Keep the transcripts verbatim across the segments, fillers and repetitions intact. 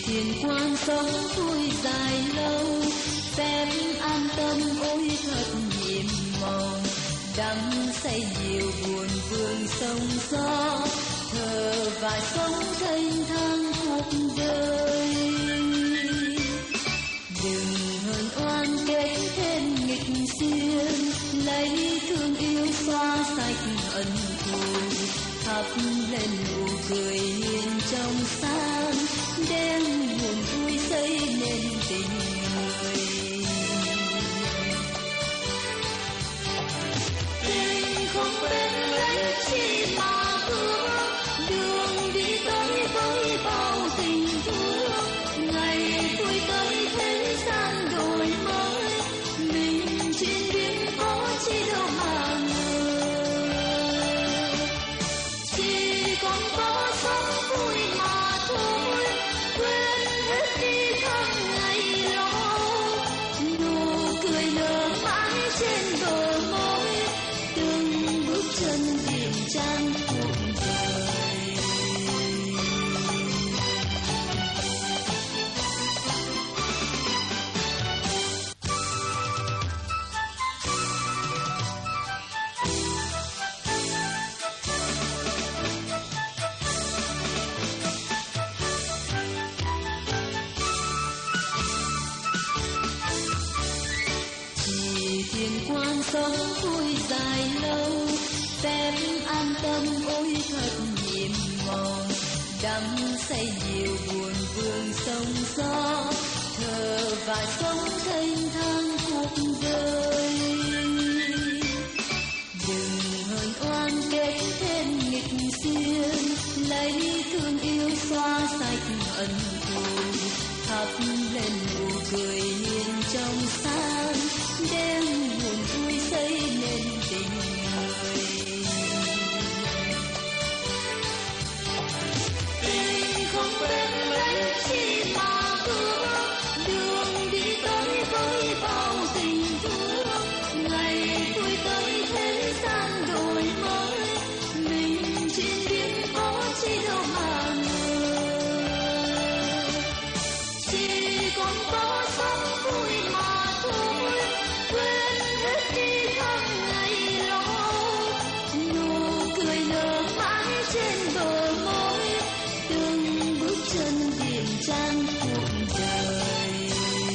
thiền quang sống vui dài lâu, phép an tâm ôi thật nhiệm màu, đắm say nhiều buồn vương sông gió, thở và sống thanh thang cuộc đời. Đừng hờn oan kết thêm nghịch duyên, lấy thương yêu xóa sạch ân thù, thắp lên nụ cười hiền trong sáng, đem buồn vui xây nên tình người. Tình không bên lấy chi mà thương, đường đi tới với bao tình thương, ngày vui tới thế gian đổi mới, mình trên biển có chi đâu mà ngờ, chỉ còn có sống vui mà thôi, quên hết đi tháng ngày lo, nụ cười nở mãi trên bờ môi, từng bước chân điềm trang cuộc đời. Chỉ thiền quang sống vui dài lâu, phép an tâm ôi thật nhiệm màu, đắm say nhiều buồn vương sông gió, thở và sống thanh thang cuộc đời. Đừng hờn oan kết thêm nghịch duyên, lấy thương yêu xóa sạch ân thù, thắp lên nụ cười hiền trong sáng, đem buồn vui xây nên tình người. Tình không bên lấy chi mà thương, đường đi tới với bao tình thương, ngày vui tới thế gian đổi mới, mình trên biển có chi đâu mà ngờ, chỉ còn có sống vui mà thôi, quên hết đi tháng ngày lo, nụ cười nở mãi trên bờ môi, từng bước chân điềm trang cuộc đời.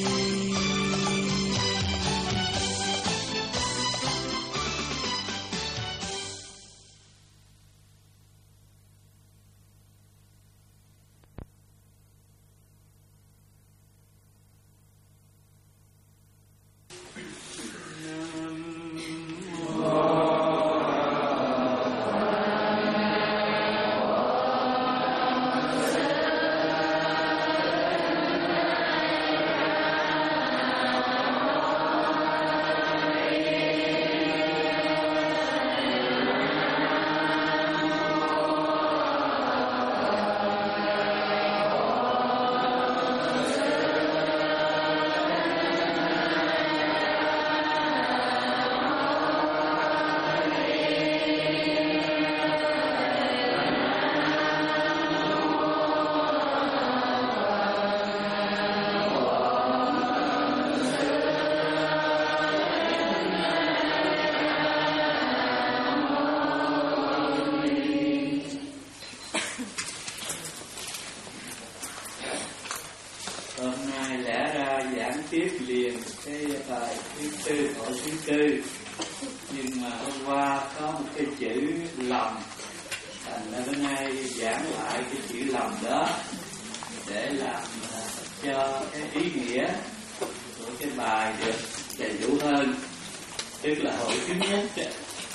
tiếp liền cái bài thứ tư, hội thứ tư, nhưng mà hôm qua có một cái chữ lầm, thành ra bữa nay giảng lại cái chữ lầm đó để làm cho cái ý nghĩa của cái bài được đầy đủ hơn. Tức là hội thứ nhất,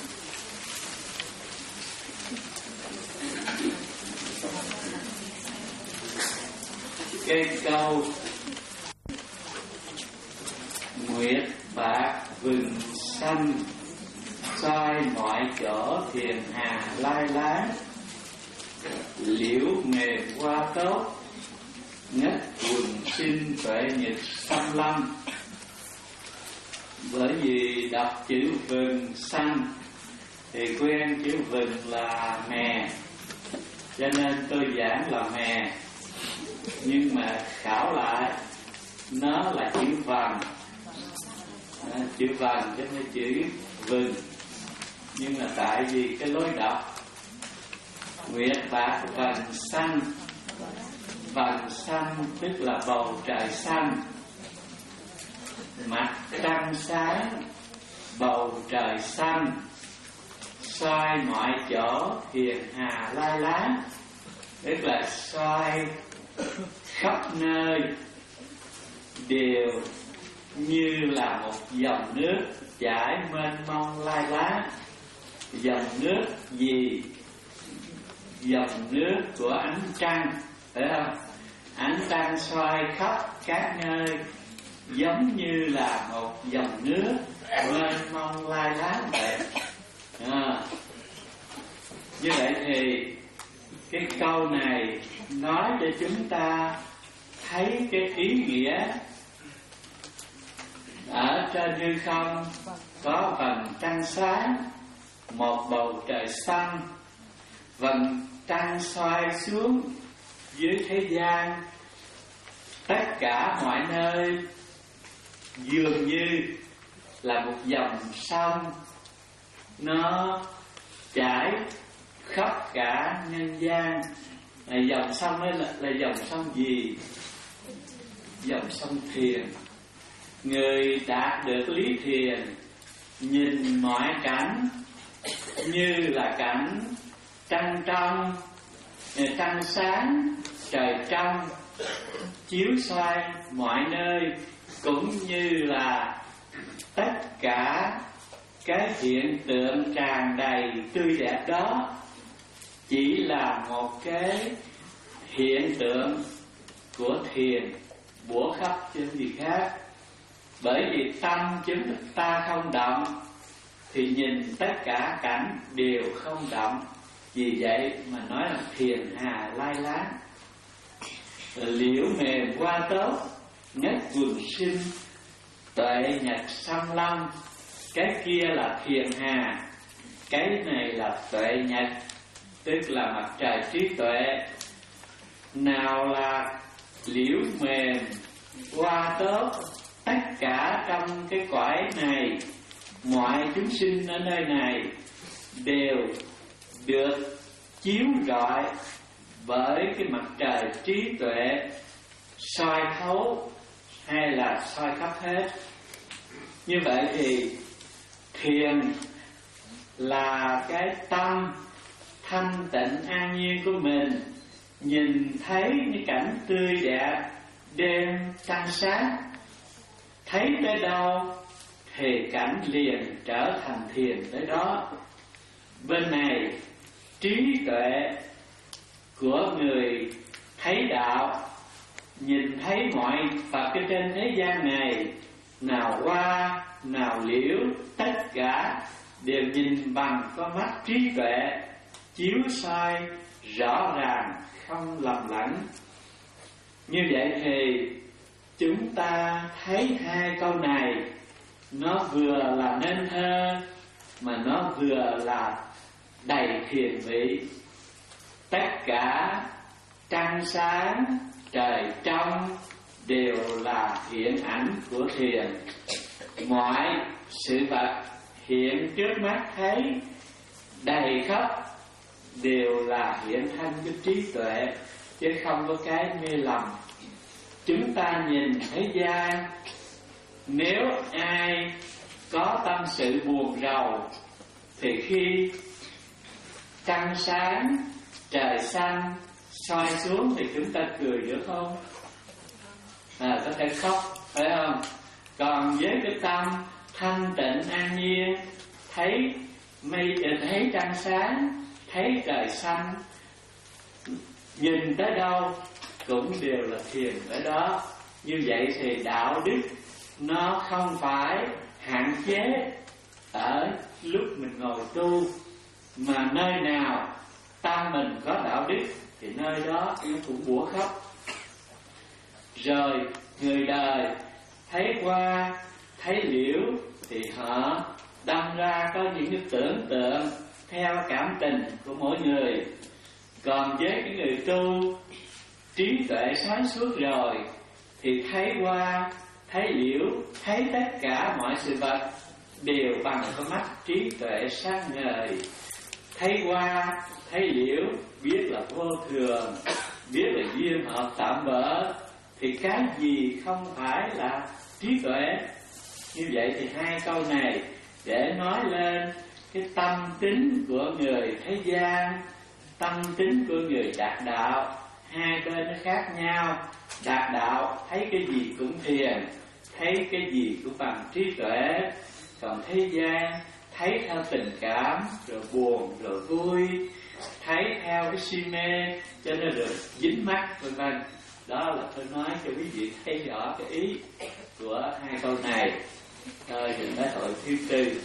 cái câu nguyệt bạc vừng xanh, xoay mọi chỗ thiền hà lai láng, liễu mềm hoa tốt, ngất quần sinh tuệ nhật xăm lâm. Bởi vì đọc chữ vừng xanh thì quen chữ vừng là mè, cho nên tôi giảng là mè. nhưng mà khảo lại nó là chữ vần, à, chữ vần chứ không phải chữ vừng. Nhưng mà tại vì cái lối đọc nguyệt bạc vần xanh, vần xanh tức là bầu trời xanh, mặt trăng sáng, bầu trời xanh, soi mọi chỗ hiền hà lai láng, tức là soi khắp nơi đều như là một dòng nước chảy mênh mông lai láng. Dòng nước gì? Dòng nước của ánh trăng, phải không? Ánh trăng soi khắp các nơi giống như là một dòng nước mênh mông lai láng vậy. À, như vậy thì cái câu này nói cho chúng ta thấy cái ý nghĩa ở trên hư không có vầng trăng sáng, một bầu trời xanh, vầng trăng soi xuống dưới thế gian, tất cả mọi nơi dường như là một dòng sông, nó chảy khắp cả nhân gian. À, dòng sông ấy là, là dòng sông gì? Dòng sông thiền. Người đạt được lý thiền nhìn mọi cảnh như là cảnh trăng trong, trăng sáng, trời trong, chiếu xoay mọi nơi, cũng như là tất cả cái hiện tượng tràn đầy tươi đẹp đó chỉ là một cái hiện tượng của thiền bủa khắp trên gì khác. Bởi vì tâm chúng ta không động thì nhìn tất cả cảnh đều không động. Vì vậy mà nói là thiền hà lai láng. Liễu mềm hoa tốt, ngất quần sinh, tuệ nhật xăm lâm. Cái kia là thiền hà, cái này là tuệ nhật, tức là mặt trời trí tuệ. Nào là liễu mềm hoa tốt, tất cả trong cái cõi này, mọi chúng sinh ở nơi này đều được chiếu rọi bởi cái mặt trời trí tuệ soi thấu hay là soi khắp hết. Như vậy thì thiền là cái tâm thanh tịnh an nhiên của mình, nhìn thấy những cảnh tươi đẹp đêm trăng sáng, thấy tới đâu thì cảnh liền trở thành thiền tới đó. Bên này trí tuệ của người thấy đạo, nhìn thấy mọi Phật ở trên thế gian này, nào hoa, nào liễu, tất cả đều nhìn bằng con mắt trí tuệ, chiếu soi rõ ràng không lầm lẫn. Như vậy thì chúng ta thấy hai câu này nó vừa là nên thơ mà nó vừa là đầy thiền vị. Tất cả trăng sáng, trời trong đều là hiện ảnh của thiền. Mọi sự vật hiện trước mắt thấy đầy khắp đều là hiện thân của trí tuệ, chứ không có cái mê lầm. Chúng ta nhìn thế gian, nếu ai có tâm sự buồn rầu thì khi trăng sáng, trời xanh soi xuống thì chúng ta cười được không? À, có thể khóc, phải không? Còn với cái tâm thanh tịnh an nhiên, thấy mây, thấy trăng sáng, thấy trời xanh, nhìn tới đâu cũng đều là thiền tới đó. Như vậy thì đạo đức nó không phải hạn chế ở lúc mình ngồi tu, mà nơi nào tâm mình có đạo đức thì nơi đó nó cũng bủa khắp. Rồi người đời thấy hoa, thấy liễu thì họ đâm ra có những cái tưởng tượng theo cảm tình của mỗi người. Còn với cái người tu, trí trí tuệ sáng suốt rồi thì thấy qua, thấy liễu, thấy tất cả mọi sự vật đều bằng con mắt trí tuệ sáng ngời. Thấy qua, thấy liễu, biết là vô thường, biết là duyên hợp tạm bỡ, thì cái gì không phải là trí tuệ. Như vậy thì hai câu này để nói lên cái tâm tính của người thế gian, tâm tính của người đạt đạo. Hai bên nó khác nhau. Đạt đạo thấy cái gì cũng thiền, thấy cái gì cũng bằng trí tuệ. Còn thế gian thấy theo tình cảm, rồi buồn, rồi vui, thấy theo cái si mê, cho nên rồi dính mắc, vân vân. Đó là tôi nói cho quý vị thấy rõ cái ý của hai câu này. Rồi mình nói hội thứ tư.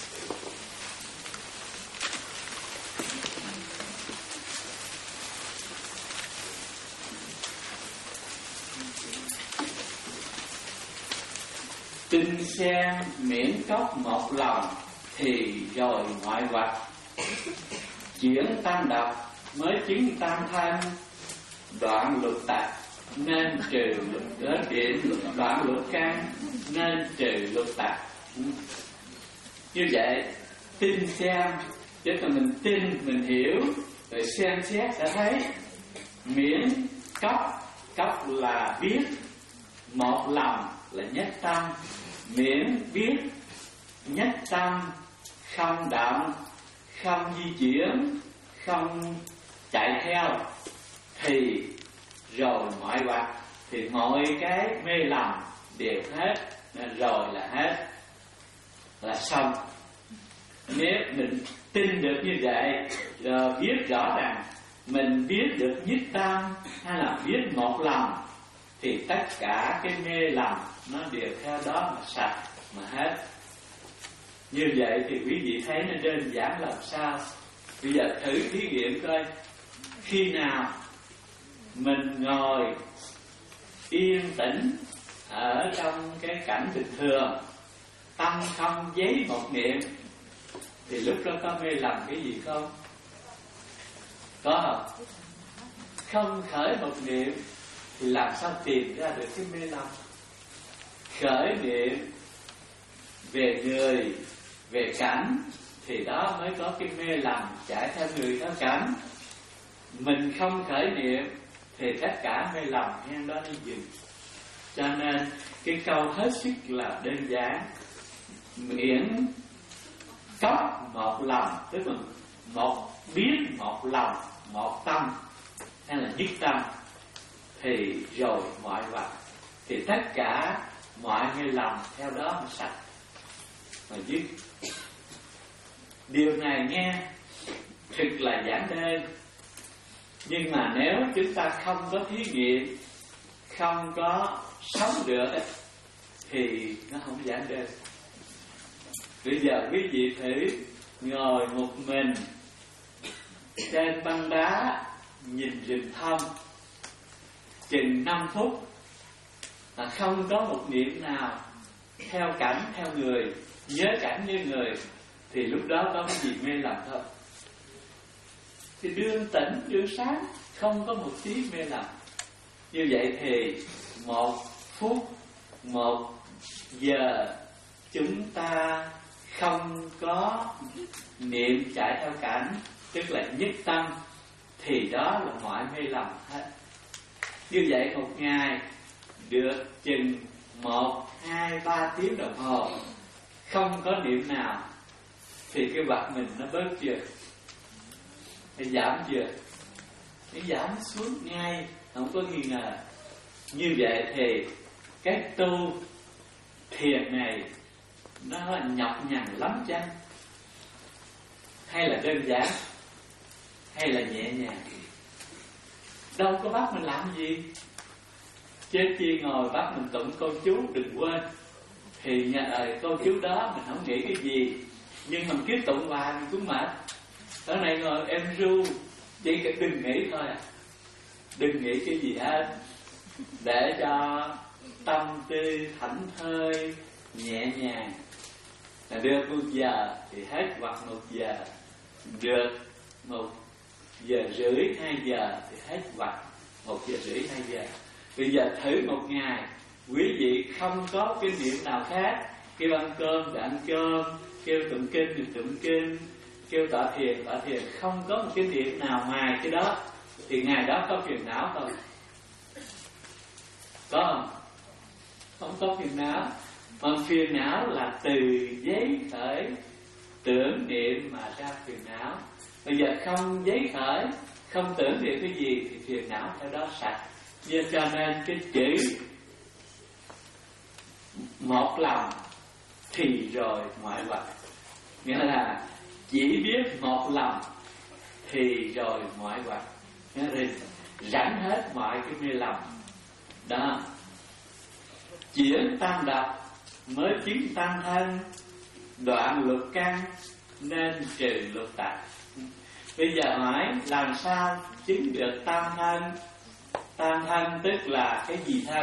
Tinh sen miễn cốc một lòng, thì rồi ngoại hoặc. Chuyển tam độc mới chứng tam thanh, đoạn lục tặc nên trừ lục đến điểm, đoạn lục căn nên trừ lục tặc. Như vậy tin xem, chứ còn mình tin mình hiểu rồi xem xét sẽ thấy. Miễn cốc, cốc là biết, một lòng là nhất tâm. Miễn biết nhất tâm, không động, không di chuyển, không chạy theo, thì rồi mọi vật, thì mọi cái mê lầm đều hết. Nên rồi là hết, là xong. Nếu mình tin được như vậy, rồi biết rõ rằng mình biết được nhất tâm hay là biết một lòng, thì tất cả cái mê lầm nó đều theo đó mà sạch, mà hết. Như vậy thì quý vị thấy nó đơn giản làm sao. Bây giờ thử thí nghiệm coi. Khi nào mình ngồi yên tĩnh ở trong cái cảnh bình thường, tâm không giấy một niệm, thì lúc đó có mê lầm cái gì không? Có không? Không khởi một niệm thì làm sao tìm ra được cái mê lầm? Khởi niệm về người, về cảnh, thì đó mới có cái mê lầm chạy theo người theo cảnh. Mình không khởi niệm thì tất cả mê lầm ngang đó nó dừng. Cho nên cái câu hết sức là đơn giản. Miễn cốc một lòng, tức là một biết một lòng, một tâm hay là nhất tâm, thì rồi mọi vật, thì tất cả mọi mê lầm theo đó mà sạch, mà dứt. Điều này nghe thực là giản đơn, nhưng mà nếu chúng ta không có thí nghiệm, không có sống được, thì nó không giản đơn. Bây giờ quý vị thử ngồi một mình trên băng đá nhìn rừng thông chừng năm phút mà không có một niệm nào theo cảnh theo người, nhớ cảnh như người, thì lúc đó có cái gì mê lầm thôi. Thì đương tỉnh đương sáng, không có một tí mê lầm. Như vậy thì một phút, một giờ chúng ta không có niệm chạy theo cảnh, tức là nhất tâm, thì đó là mọi mê lầm hết. Như vậy một ngày được chừng một, hai, ba tiếng đồng hồ không có niệm nào, thì cái vật mình nó bớt chưa? Nó giảm chưa? Nó giảm xuống ngay, không có nghi ngờ. Như vậy thì cái tu thiền này nó nhọc nhằn lắm chăng? Hay là đơn giản? Hay là nhẹ nhàng? Đâu có bắt mình làm gì. Chứ chi ngồi bắt mình tụng câu chú đừng quên, thì nhà ơi câu chú đó mình không nghĩ cái gì, nhưng mình cứ tụng hoài mình cũng mệt. Ở này ngồi em ru, chỉ đừng nghĩ thôi, đừng nghĩ cái gì hết, để cho tâm tư thảnh thơi nhẹ nhàng. Là được một giờ thì hết, hoặc một giờ, được một giờ rưỡi, hai giờ thì hết hoặc. một giờ rưỡi hai giờ. Bây giờ thử một ngày quý vị không có kinh niệm nào khác, kêu ăn cơm thì ăn cơm, kêu tụng kinh thì tụng kinh, kêu tọa thiền tọa thiền, không có một kinh niệm nào ngoài cái đó, thì ngày đó có phiền não không? Có không? Không có phiền não. Còn phiền não là từ giấy khởi tưởng niệm mà ra phiền não. Bây giờ không giấy khởi, không tưởng niệm cái gì thì phiền não theo đó sạch. Vì cho nên cái chữ một lòng thì rồi mọi vật, nghĩa là chỉ biết một lòng thì rồi mọi vật, nghĩa là rảnh hết mọi cái mê lầm đó. Chuyển tam độc mới chứng tam thân, đoạn lục căn nên trừ lục tặc. Bây giờ hỏi làm sao chứng được tam thân? Tam thân tức là cái gì thân?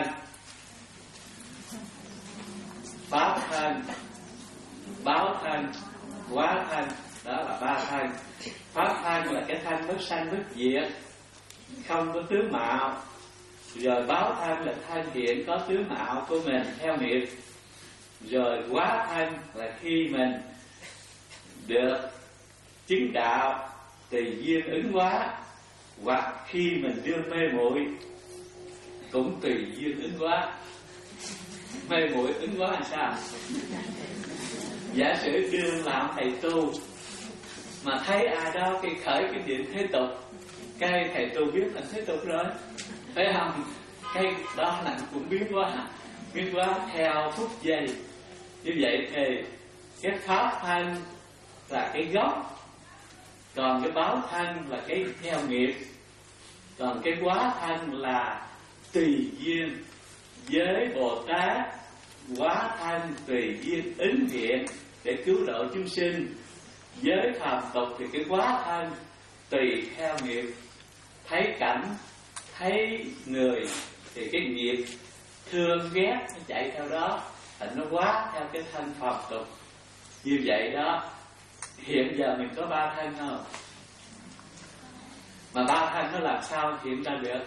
Pháp thân, báo thân, hóa thân, đó là ba thân. Pháp thân là cái thân bất sanh bất diệt, không có tướng mạo. Rồi báo thân là thân hiện có tướng mạo của mình theo nghiệp. Rồi hóa thân là khi mình được chứng đạo tùy duyên ứng hóa, hoặc khi mình đương mê muội cũng tùy duyên ứng hóa. Mê muội ứng hóa là sao? Giả sử đương làm thầy tu mà thấy ai đó cái khởi cái điện thế tục, cái thầy tu biết là thế tục rồi, phải không? Cái đó là cũng biến hóa, biến hóa theo phút giây. Như vậy thì cái pháp thân là cái gốc, còn cái báo thân là cái theo nghiệp, còn cái hóa thân là tùy duyên. Với Bồ Tát hóa thân tùy duyên ứng hiện để cứu độ chúng sinh. Với phàm tục thì cái hóa thân tùy theo nghiệp, thấy cảnh, thấy người thì cái nghiệp thương ghét nó chạy theo đó, thành nó hóa theo cái thân phàm tục. Như vậy đó, hiện giờ mình có ba thân không? Mà ba thân nó làm sao hiện ra được?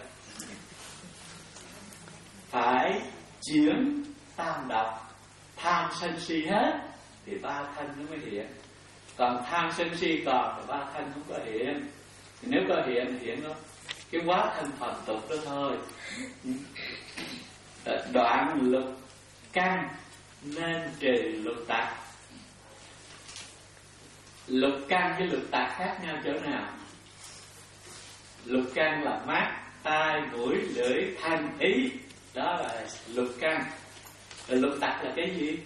Phải chuyển tam độc, tham sân si hết thì ba thân nó mới hiện. Còn tham sân si còn thì ba thân không có hiện. Thì nếu có hiện thì hiện đó cái quá thân phàm tục đó thôi. Đoạn lục căn nên trừ lục tặc. Lục căn với lục tặc khác nhau chỗ nào? Lục căn là mắt, tai, mũi, lưỡi, thân, ý, đó là lục căn. Rồi lục tặc là cái gì?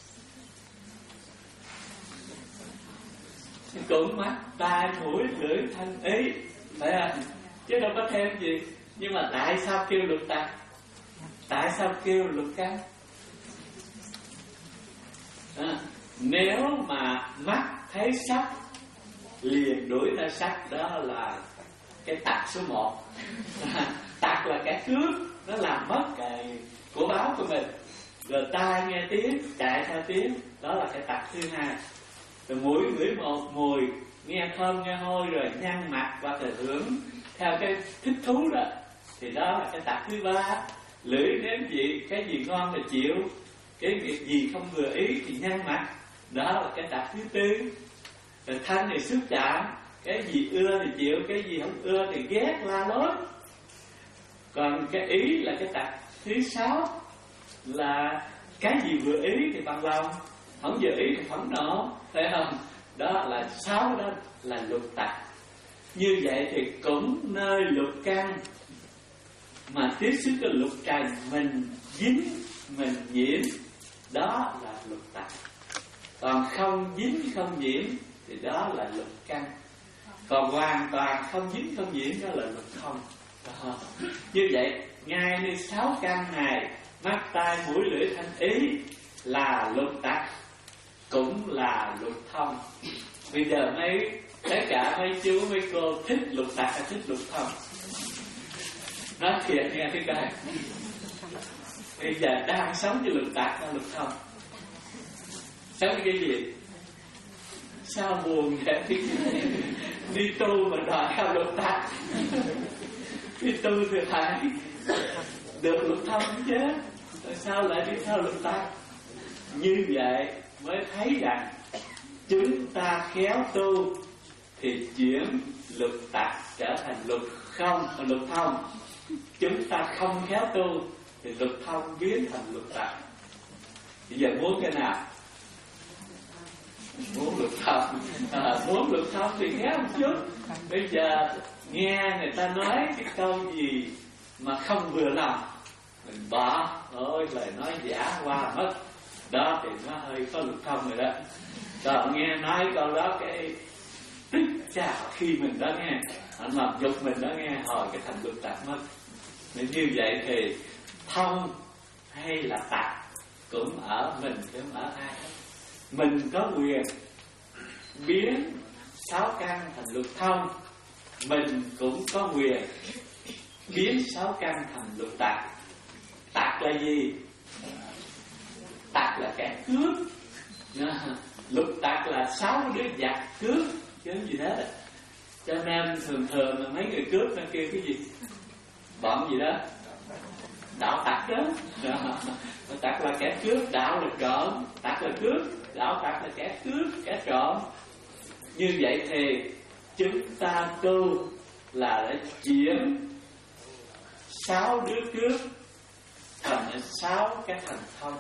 Cũng mắt, tai, mũi, lưỡi, thân, ý, phải không? Chứ đâu có thêm gì. Nhưng mà tại sao kêu lục tặc? Tại sao kêu lục căn? À, nếu mà mắt thấy sắc liền đuổi ra sắc, đó là cái tặc số một. Tặc là cái cướp, nó làm mất cái của báo của mình. Rồi tai nghe tiếng chạy theo tiếng, đó là cái tặc thứ hai. Rồi mũi ngửi một mùi, nghe thơm nghe hôi rồi nhăn mặt và thời hưởng theo cái thích thú đó, thì đó là cái tặc thứ ba. Lưỡi nếm vị, cái gì ngon là chịu, cái việc gì không vừa ý thì nhăn mặt, đó là cái tặc thứ tư. Rồi thân thì xúc chạm, cái gì ưa thì chịu, cái gì không ưa thì ghét la lối. Còn cái ý là cái tặc thứ sáu, là cái gì vừa ý thì bằng lòng, không vừa ý thì phẫn nộ, thấy không? Đó là sáu, đó là lục tặc. Như vậy thì cũng nơi lục căn mà tiếp xúc với lục trần, mình dính, mình nhiễm, đó là lục tặc. Còn không dính không nhiễm thì đó là lục căn. Còn hoàn toàn không dính không nhiễm đó là lục thông. Đó. Như vậy ngay như sáu căn này, mắt tai mũi lưỡi thân ý là lục tặc, cũng là lục thông. Bây giờ mấy tất cả mấy chú mấy cô thích lục tặc hay thích lục thông? Nói thiệt nghe cái coi. Bây giờ đang sống với lục tặc hay lục thông? Sống với cái gì? Sao buồn vậy? Đi tu mà đòi theo lục tặc. Đi tu thì phải được lục thông chứ, tại sao lại đi theo lục tặc? Như vậy mới thấy rằng chúng ta khéo tu thì chuyển lục tặc trở thành lục không, lục thông. Chúng ta không khéo tu thì lục thông biến thành lục tặc. Bây giờ muốn cái nào? Muốn lục thông, à, muốn lục thông thì khéo một chút. Bây giờ nghe người ta nói cái câu gì mà không vừa lòng, mình bỏ, ôi lời nói giả qua mất, đó thì nó hơi có lục thông rồi đó. Còn nghe nói câu đó cái tức chào khi mình đó nghe, anh làm dục mình đó nghe, hồi cái thành lục tặc mất. Nên như vậy thì thông hay là tặc cũng ở mình chứ không ở ai. Mình có quyền biến sáu căn thành lục thông, mình cũng có quyền biến sáu căn thành lục tặc. Tặc là gì? Tặc là kẻ cướp. Lục tặc là sáu đứa giặc cướp chứ gì hết. Cho nên thường thường là mấy người cướp nó kêu cái gì? Bọn gì đó? Đạo tặc đó. Tặc là kẻ cướp, đạo là trộm. Tặc là cướp, đạo tặc là kẻ cướp, kẻ trộm. Như vậy thì chúng ta tu là để chuyển sáu đứa cướp thành sáu cái thành thông.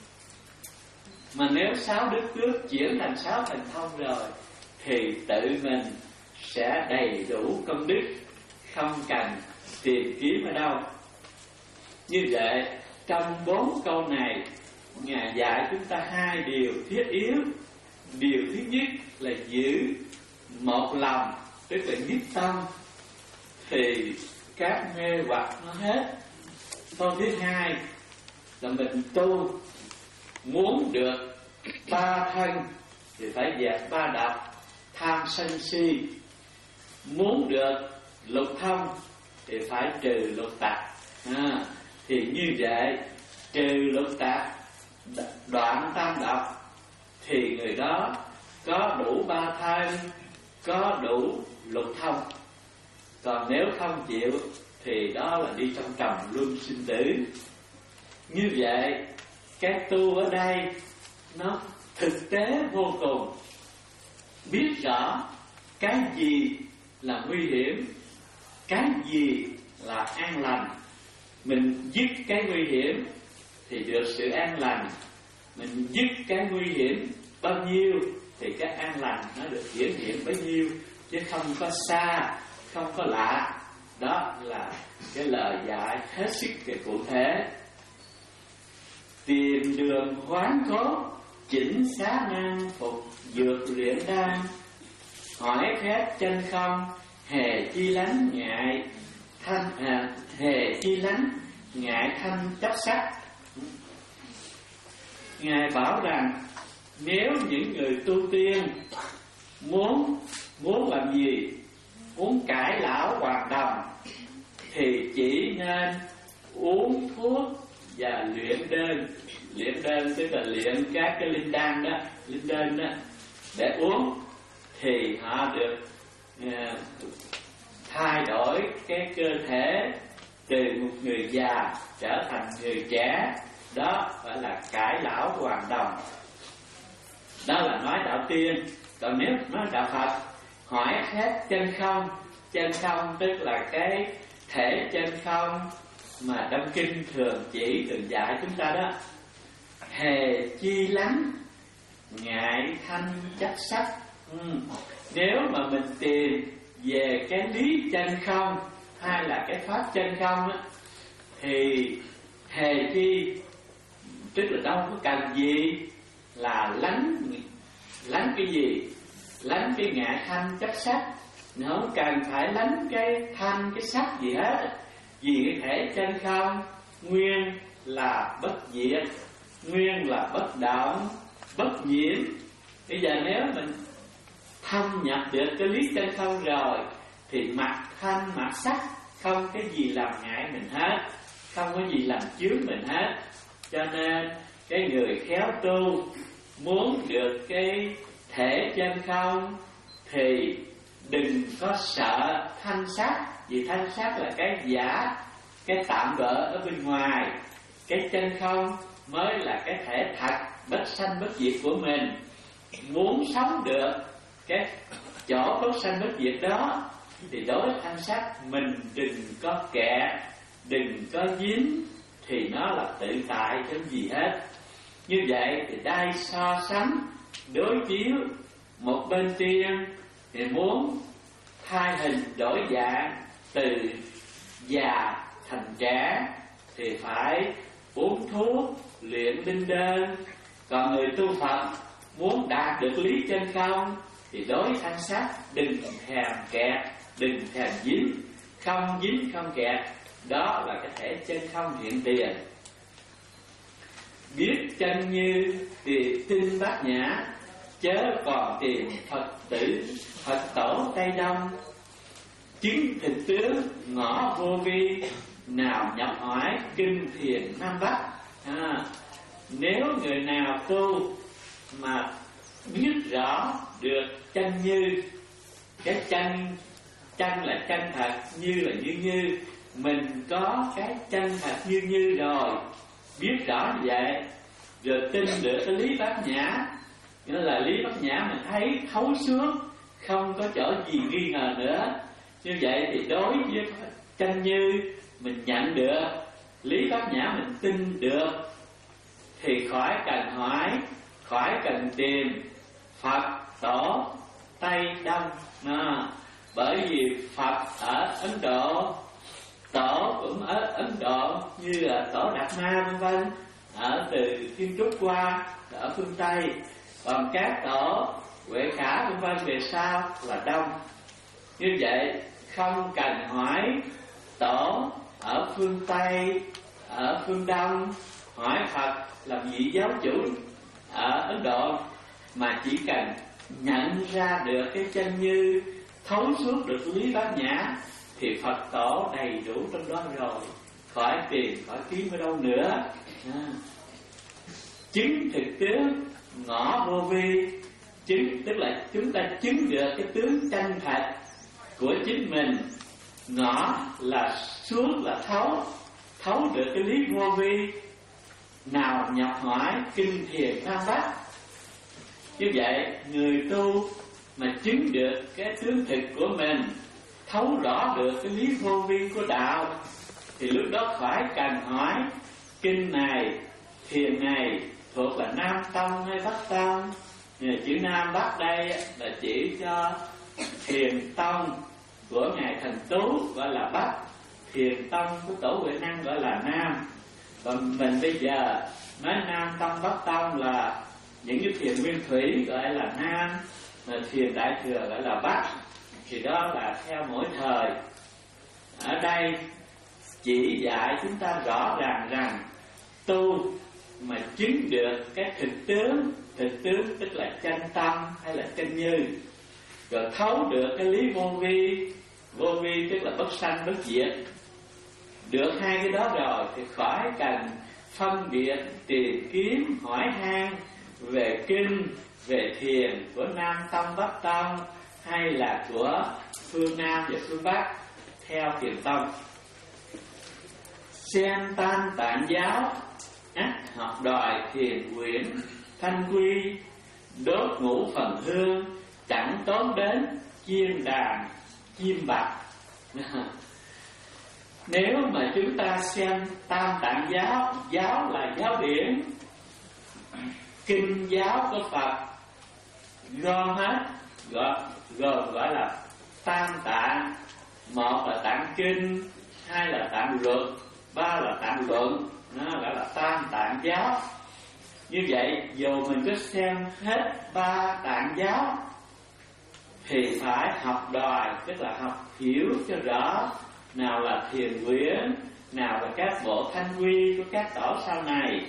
Mà nếu sáu đứa cướp chuyển thành sáu thành thông rồi thì tự mình sẽ đầy đủ công đức, không cần tìm kiếm ở đâu. Như vậy trong bốn câu này Ngài dạy chúng ta hai điều thiết yếu. Điều thứ nhất là giữ một lòng, tức là nhất tâm, thì các mê hoặc nó hết. Câu thứ hai là mình tu muốn được ba thân thì phải dẹp ba độc tham sân si. Muốn được lục thông thì phải trừ lục tặc. À, thì như vậy trừ lục tặc, đoạn tam độc, thì người đó có đủ ba thân, có đủ lục thông. Còn nếu không chịu thì đó là đi trong trầm luân sinh tử. Như vậy cái tu ở đây nó thực tế vô cùng, biết rõ cái gì là nguy hiểm, cái gì là an lành. Mình dứt cái nguy hiểm thì được sự an lành, mình dứt cái nguy hiểm bao nhiêu thì cái an lành nó được hiển hiện bấy nhiêu, chứ không có xa, không có lạ. Đó là cái lời dạy hết sức về cụ thể. Tìm đường hoán cốt, chỉnh xá năng phục dược luyện đan. Hỏi phép chân không, hề chi lánh ngại thanh à, hề chi lánh ngại thanh chấp sắc. Ngài bảo rằng nếu những người tu tiên muốn muốn làm gì, muốn cải lão hoàn đồng thì chỉ nên uống thuốc và luyện đơn. Luyện đơn tức là luyện các cái linh đan đó, linh đơn đó để uống thì họ được uh, thay đổi cái cơ thể từ một người già trở thành người trẻ. Đó gọi là cải lão hoàn đồng. Đó là nói đạo tiên. Còn nếu nói đạo Phật, hỏi hết chân không. Chân không tức là cái thể chân không mà trong kinh thường chỉ, thường dạy chúng ta đó. Hề chi lắm ngại thanh chấp sắc. ừ. Nếu mà mình tìm về cái lý chân không hay là cái pháp chân không á, thì hề chi tức là đâu có cần gì là lánh lánh cái gì, lánh cái ngại thanh chấp sắc. Nó không cần phải lánh cái thanh cái sắc gì hết, vì cái thể chân không nguyên là bất diệt, nguyên là bất động, bất nhiễm. Bây giờ nếu mình thâm nhập được cái lý chân không rồi thì mặt thanh mặt sắc không cái gì làm ngại mình hết, không có gì làm chướng mình hết. Cho nên cái người khéo tu muốn được cái thể chân không thì đừng có sợ thanh sắc, vì thanh sắc là cái giả, cái tạm bỡ ở bên ngoài. Cái chân không mới là cái thể thật bất sanh bất diệt của mình. Muốn sống được cái chỗ bất sanh bất diệt đó thì đối với thanh sắc mình đừng có kẹt, đừng có dính, thì nó là tự tại chứ gì hết. Như vậy thì đây so sánh đối chiếu, một bên tiên thì muốn thay hình đổi dạng, từ già thành trẻ thì phải uống thuốc luyện linh đơn. Còn người tu Phật muốn đạt được lý chân không thì đối thanh sắc đừng thèm kẹt, đừng thèm dính, không dính không kẹt, đó là cái thể chân không hiện tiền. Biết chân như thì tin bát nhã, chớ còn tìm Phật tử Phật tổ Tây Đông. Chứng thực tướng ngõ vô vi, nào nhập hỏi kinh thiền Nam Bắc. à, Nếu người nào tu mà biết rõ được chân như, cái chân chân là chân thật, như là như như, mình có cái chân thật như như rồi, biết rõ như vậy, rồi tin được cái lý bát nhã, nghĩa là lý bát nhã mình thấy thấu suốt, không có chỗ gì nghi ngờ nữa. Như vậy thì đối với chân như mình nhận được, lý bát nhã mình tin được, thì khỏi cần hỏi, khỏi cần tìm Phật tổ Tây Đông. à, Bởi vì Phật ở Ấn Độ, tổ cũng ở Ấn Độ, như là tổ Đạt Ma vân vân, ở từ Thiên Trúc qua ở phương Tây. Còn các tổ Huệ Khả vân vân về sau là Đông. Như vậy không cần hỏi tổ ở phương Tây, ở phương Đông, hỏi Phật là vị giáo chủ ở Ấn Độ, mà chỉ cần nhận ra được cái chân như, thấu suốt được lý bát nhã, thì Phật tổ đầy đủ trong đó rồi, khỏi tìm, khỏi kiếm ở đâu nữa. à. Chứng thực tướng ngõ vô vi, chứng tức là chúng ta chứng được cái tướng chân thật của chính mình. Ngõ là suốt, là thấu, thấu được cái lý vô vi, nào nhập hỏi kinh thiền Nam Bắc. Như vậy người tu mà chứng được cái tướng thực của mình, thấu rõ được cái lý vô vi của đạo, thì lúc đó phải cần hỏi kinh này, thiền này thuộc là Nam Tông hay Bắc Tông. Chữ Nam Bắc đây là chỉ cho thiền tông của ngài Thành Tú gọi là Bắc, thiền tông của tổ Huệ Năng gọi là Nam. Còn mình bây giờ nói Nam Tông Bắc Tông là những cái thiền nguyên thủy gọi là Nam, mà thiền đại thừa gọi là Bắc. Thì đó là theo mỗi thời. Ở đây chỉ dạy chúng ta rõ ràng rằng tu mà chứng được cái thực tướng, thực tướng tức là chân tâm hay là chân như, rồi thấu được cái lý vô vi, vô vi tức là bất sanh bất diệt, được hai cái đó rồi thì khỏi cần phân biệt tìm kiếm hỏi han về kinh, về thiền của Nam Tông Bắc Tông hay là của phương Nam và phương Bắc theo thiền tông. Xem tam tạng giáo ắt học đòi thiền quyển thanh quy, đốt ngũ phần hương chẳng tốn đến chiên đàn chim bạc. Nếu mà chúng ta xem tam tạng giáo, giáo là giáo điển, kinh giáo của Phật gom hết, gồm, gồm gọi là tam tạng. Một là tạng kinh, hai là tạng luật, ba là tạng luận, nó gọi là tam tạng giáo. Như vậy dù mình có xem hết ba tạng giáo thì phải học đòi, tức là học hiểu cho rõ nào là thiền quyển, nào là các bộ thanh quy của các tổ sau này.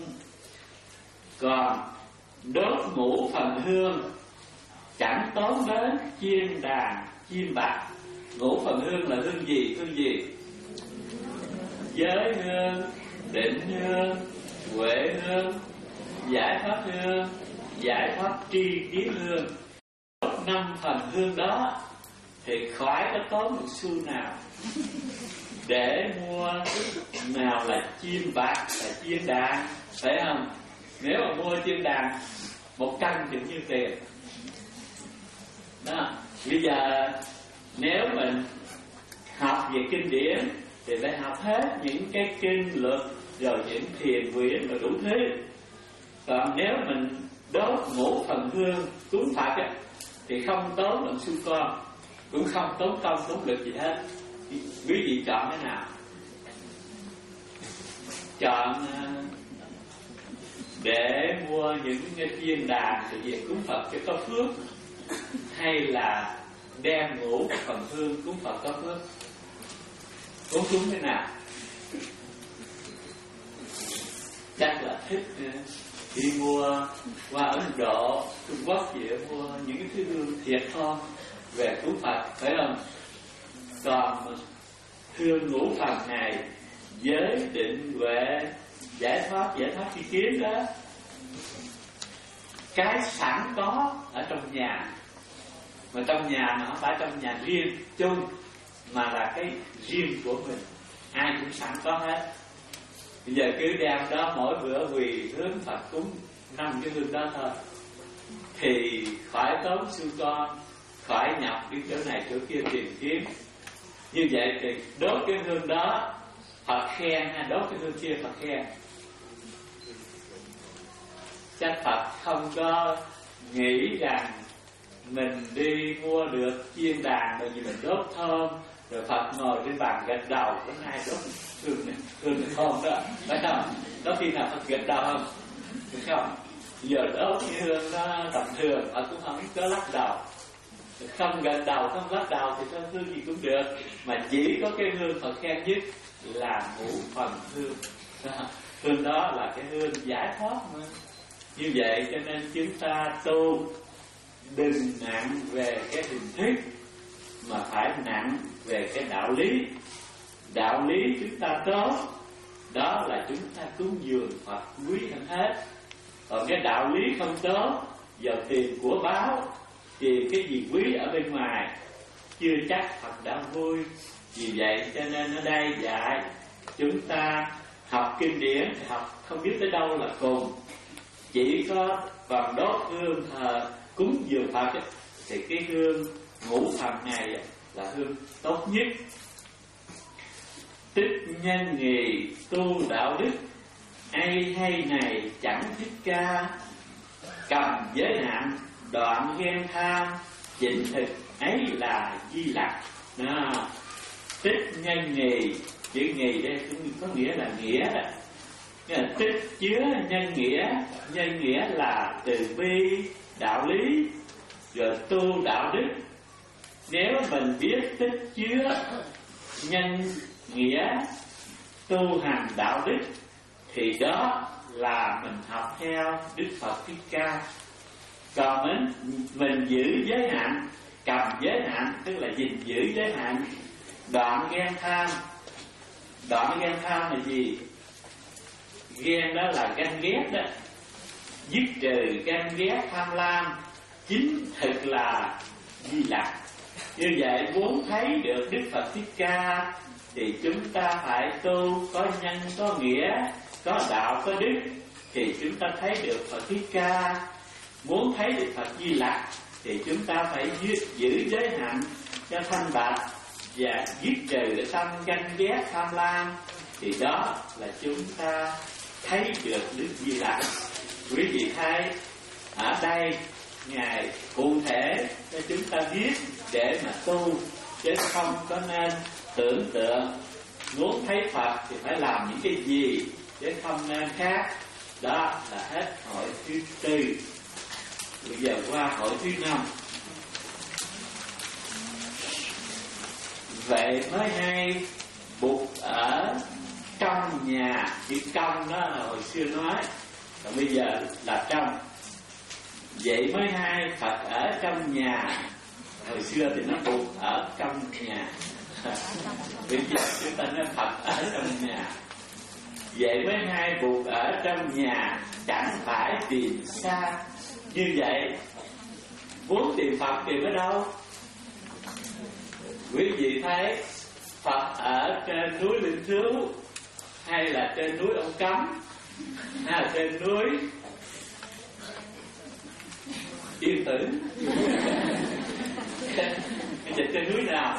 Còn đốt ngũ phần hương chẳng tốn đến chiên đàn chim bạc. Ngũ phần hương là hương gì? Hương gì? Giới hương, định hương, huệ hương, giải thoát hương, giải thoát tri kiến hương. Năm phần hương đó thì khỏi có tốn một xu nào để mua. Nào là chim bạc, là chim đàn, phải không? Nếu mà mua chim đàn một cân thì nhiêu tiền đó. Bây giờ nếu mình học về kinh điển thì phải học hết những cái kinh luật, rồi những thiền quyển, rồi đủ thứ. Còn nếu mình đốt ngũ phần hương cúng Phật á, thì không tốn bằng xu con, cũng không tốn công tốn lực gì hết. Quý vị chọn cái nào? Chọn để mua những cái viên đàn thì về cúng Phật cho có phước, hay là đem ngũ phần hương cúng Phật có phước? Cúng cúng thế nào? Chắc là thích đi mua qua Ấn Độ, Trung Quốc gì mua những cái thứ hương thiệt thon về cúng Phật, phải không? Còn hương ngũ phần này, giới định huệ, giải thoát, giải thoát tri kiến đó, cái sẵn có ở trong nhà, mà trong nhà nó không phải trong nhà riêng chung, mà là cái riêng của mình, ai cũng sẵn có hết. Bây giờ cứ đem đó mỗi bữa quỳ hướng Phật cúng năm cái hương đó thôi, thì khỏi tốn xu con, khỏi nhọc đi chỗ này chỗ kia tìm kiếm. Như vậy thì đốt cái hương đó Phật khen, hay đốt cái hương kia Phật khen? Chắc Phật không có nghĩ rằng mình đi mua được chiên đàn rồi vì mình đốt thơm, rồi Phật ngồi trên bàn gật đầu, có ai đốt hương này, hương này thơm đó, phải không? Đó khi nào Phật gật đầu không? Phải không? Giờ đốt cái hương nó tầm thường, Phật cũng không có lắc đầu. Không gật đầu, không lắc đầu thì cái hương gì cũng được, mà chỉ có cái hương Phật khen nhất là ngũ phần hương. Hương đó là cái hương giải thoát mà. Như vậy cho nên chúng ta tu đừng nặng về cái hình thức, mà phải nặng về cái đạo lý. Đạo lý chúng ta tốt, đó là chúng ta cúng dường Phật quý hơn hết. Còn cái đạo lý không tốt, giờ tiền của báo, tìm cái gì quý ở bên ngoài, chưa chắc Phật đã vui. Vì vậy cho nên ở đây dạy chúng ta học kinh điển thì học không biết tới đâu là cùng. Chỉ có còn đốt hương thờ cúng dường Phật ấy, thì cái hương ngũ phần này là hương tốt nhất. Tích nhân nghì tu đạo đức, ai hay này chẳng thích ca, cầm giới hạn đoạn ghen tham, chỉnh thực ấy là di lặc. Đó. Tích nhân nghì, chữ nghì đây cũng có nghĩa là nghĩa đó. Tích chứa nhân nghĩa, nhân nghĩa là từ bi, đạo lý, rồi tu đạo đức. Nếu mình biết tích chứa nhân nghĩa, tu hành đạo đức, thì đó là mình học theo Đức Phật Thích Ca. Còn mình, mình giữ giới hạn, cầm giới hạn, tức là gìn giữ giới hạn, đoạn ghen tham. Đoạn ghen tham là gì? Ghen đó là ganh ghét đó. Dứt trừ ganh ghét tham lam, chính thực là di lặc. Như vậy muốn thấy được Đức Phật Thích Ca thì chúng ta phải tu có nhân, có nghĩa, có đạo, có đức, thì chúng ta thấy được Phật Thích Ca. Muốn thấy được Phật Di Lặc thì chúng ta phải giữ giới hạn cho thanh bạch và dứt trừ để tâm ganh ghét tham lam, thì đó là chúng ta thấy được Đức Di Lặc. Quý vị thấy ở đây Ngài cụ thể cho chúng ta biết để mà tu, chứ không có nên tưởng tượng muốn thấy Phật thì phải làm những cái gì, chứ không nên khác. Đó là hết hội thứ tư. Bây giờ qua hội thứ năm. Vậy mới hay Bụt ở trong nhà. Chữ trong đó là hồi xưa nói, còn bây giờ là trong. Vậy mới hay Phật ở trong nhà. Hồi xưa thì nó Bụt ở trong nhà. Bây giờ chúng ta nói Phật ở trong nhà. Vậy mới hay Bụt ở trong nhà, chẳng phải tìm xa. Như vậy muốn tìm Phật tìm ở đâu? Quý vị thấy Phật ở trên núi Linh Cứu, hay là trên núi Ông Cấm, hay là trên núi Yên Tử? Bây giờ trên núi nào?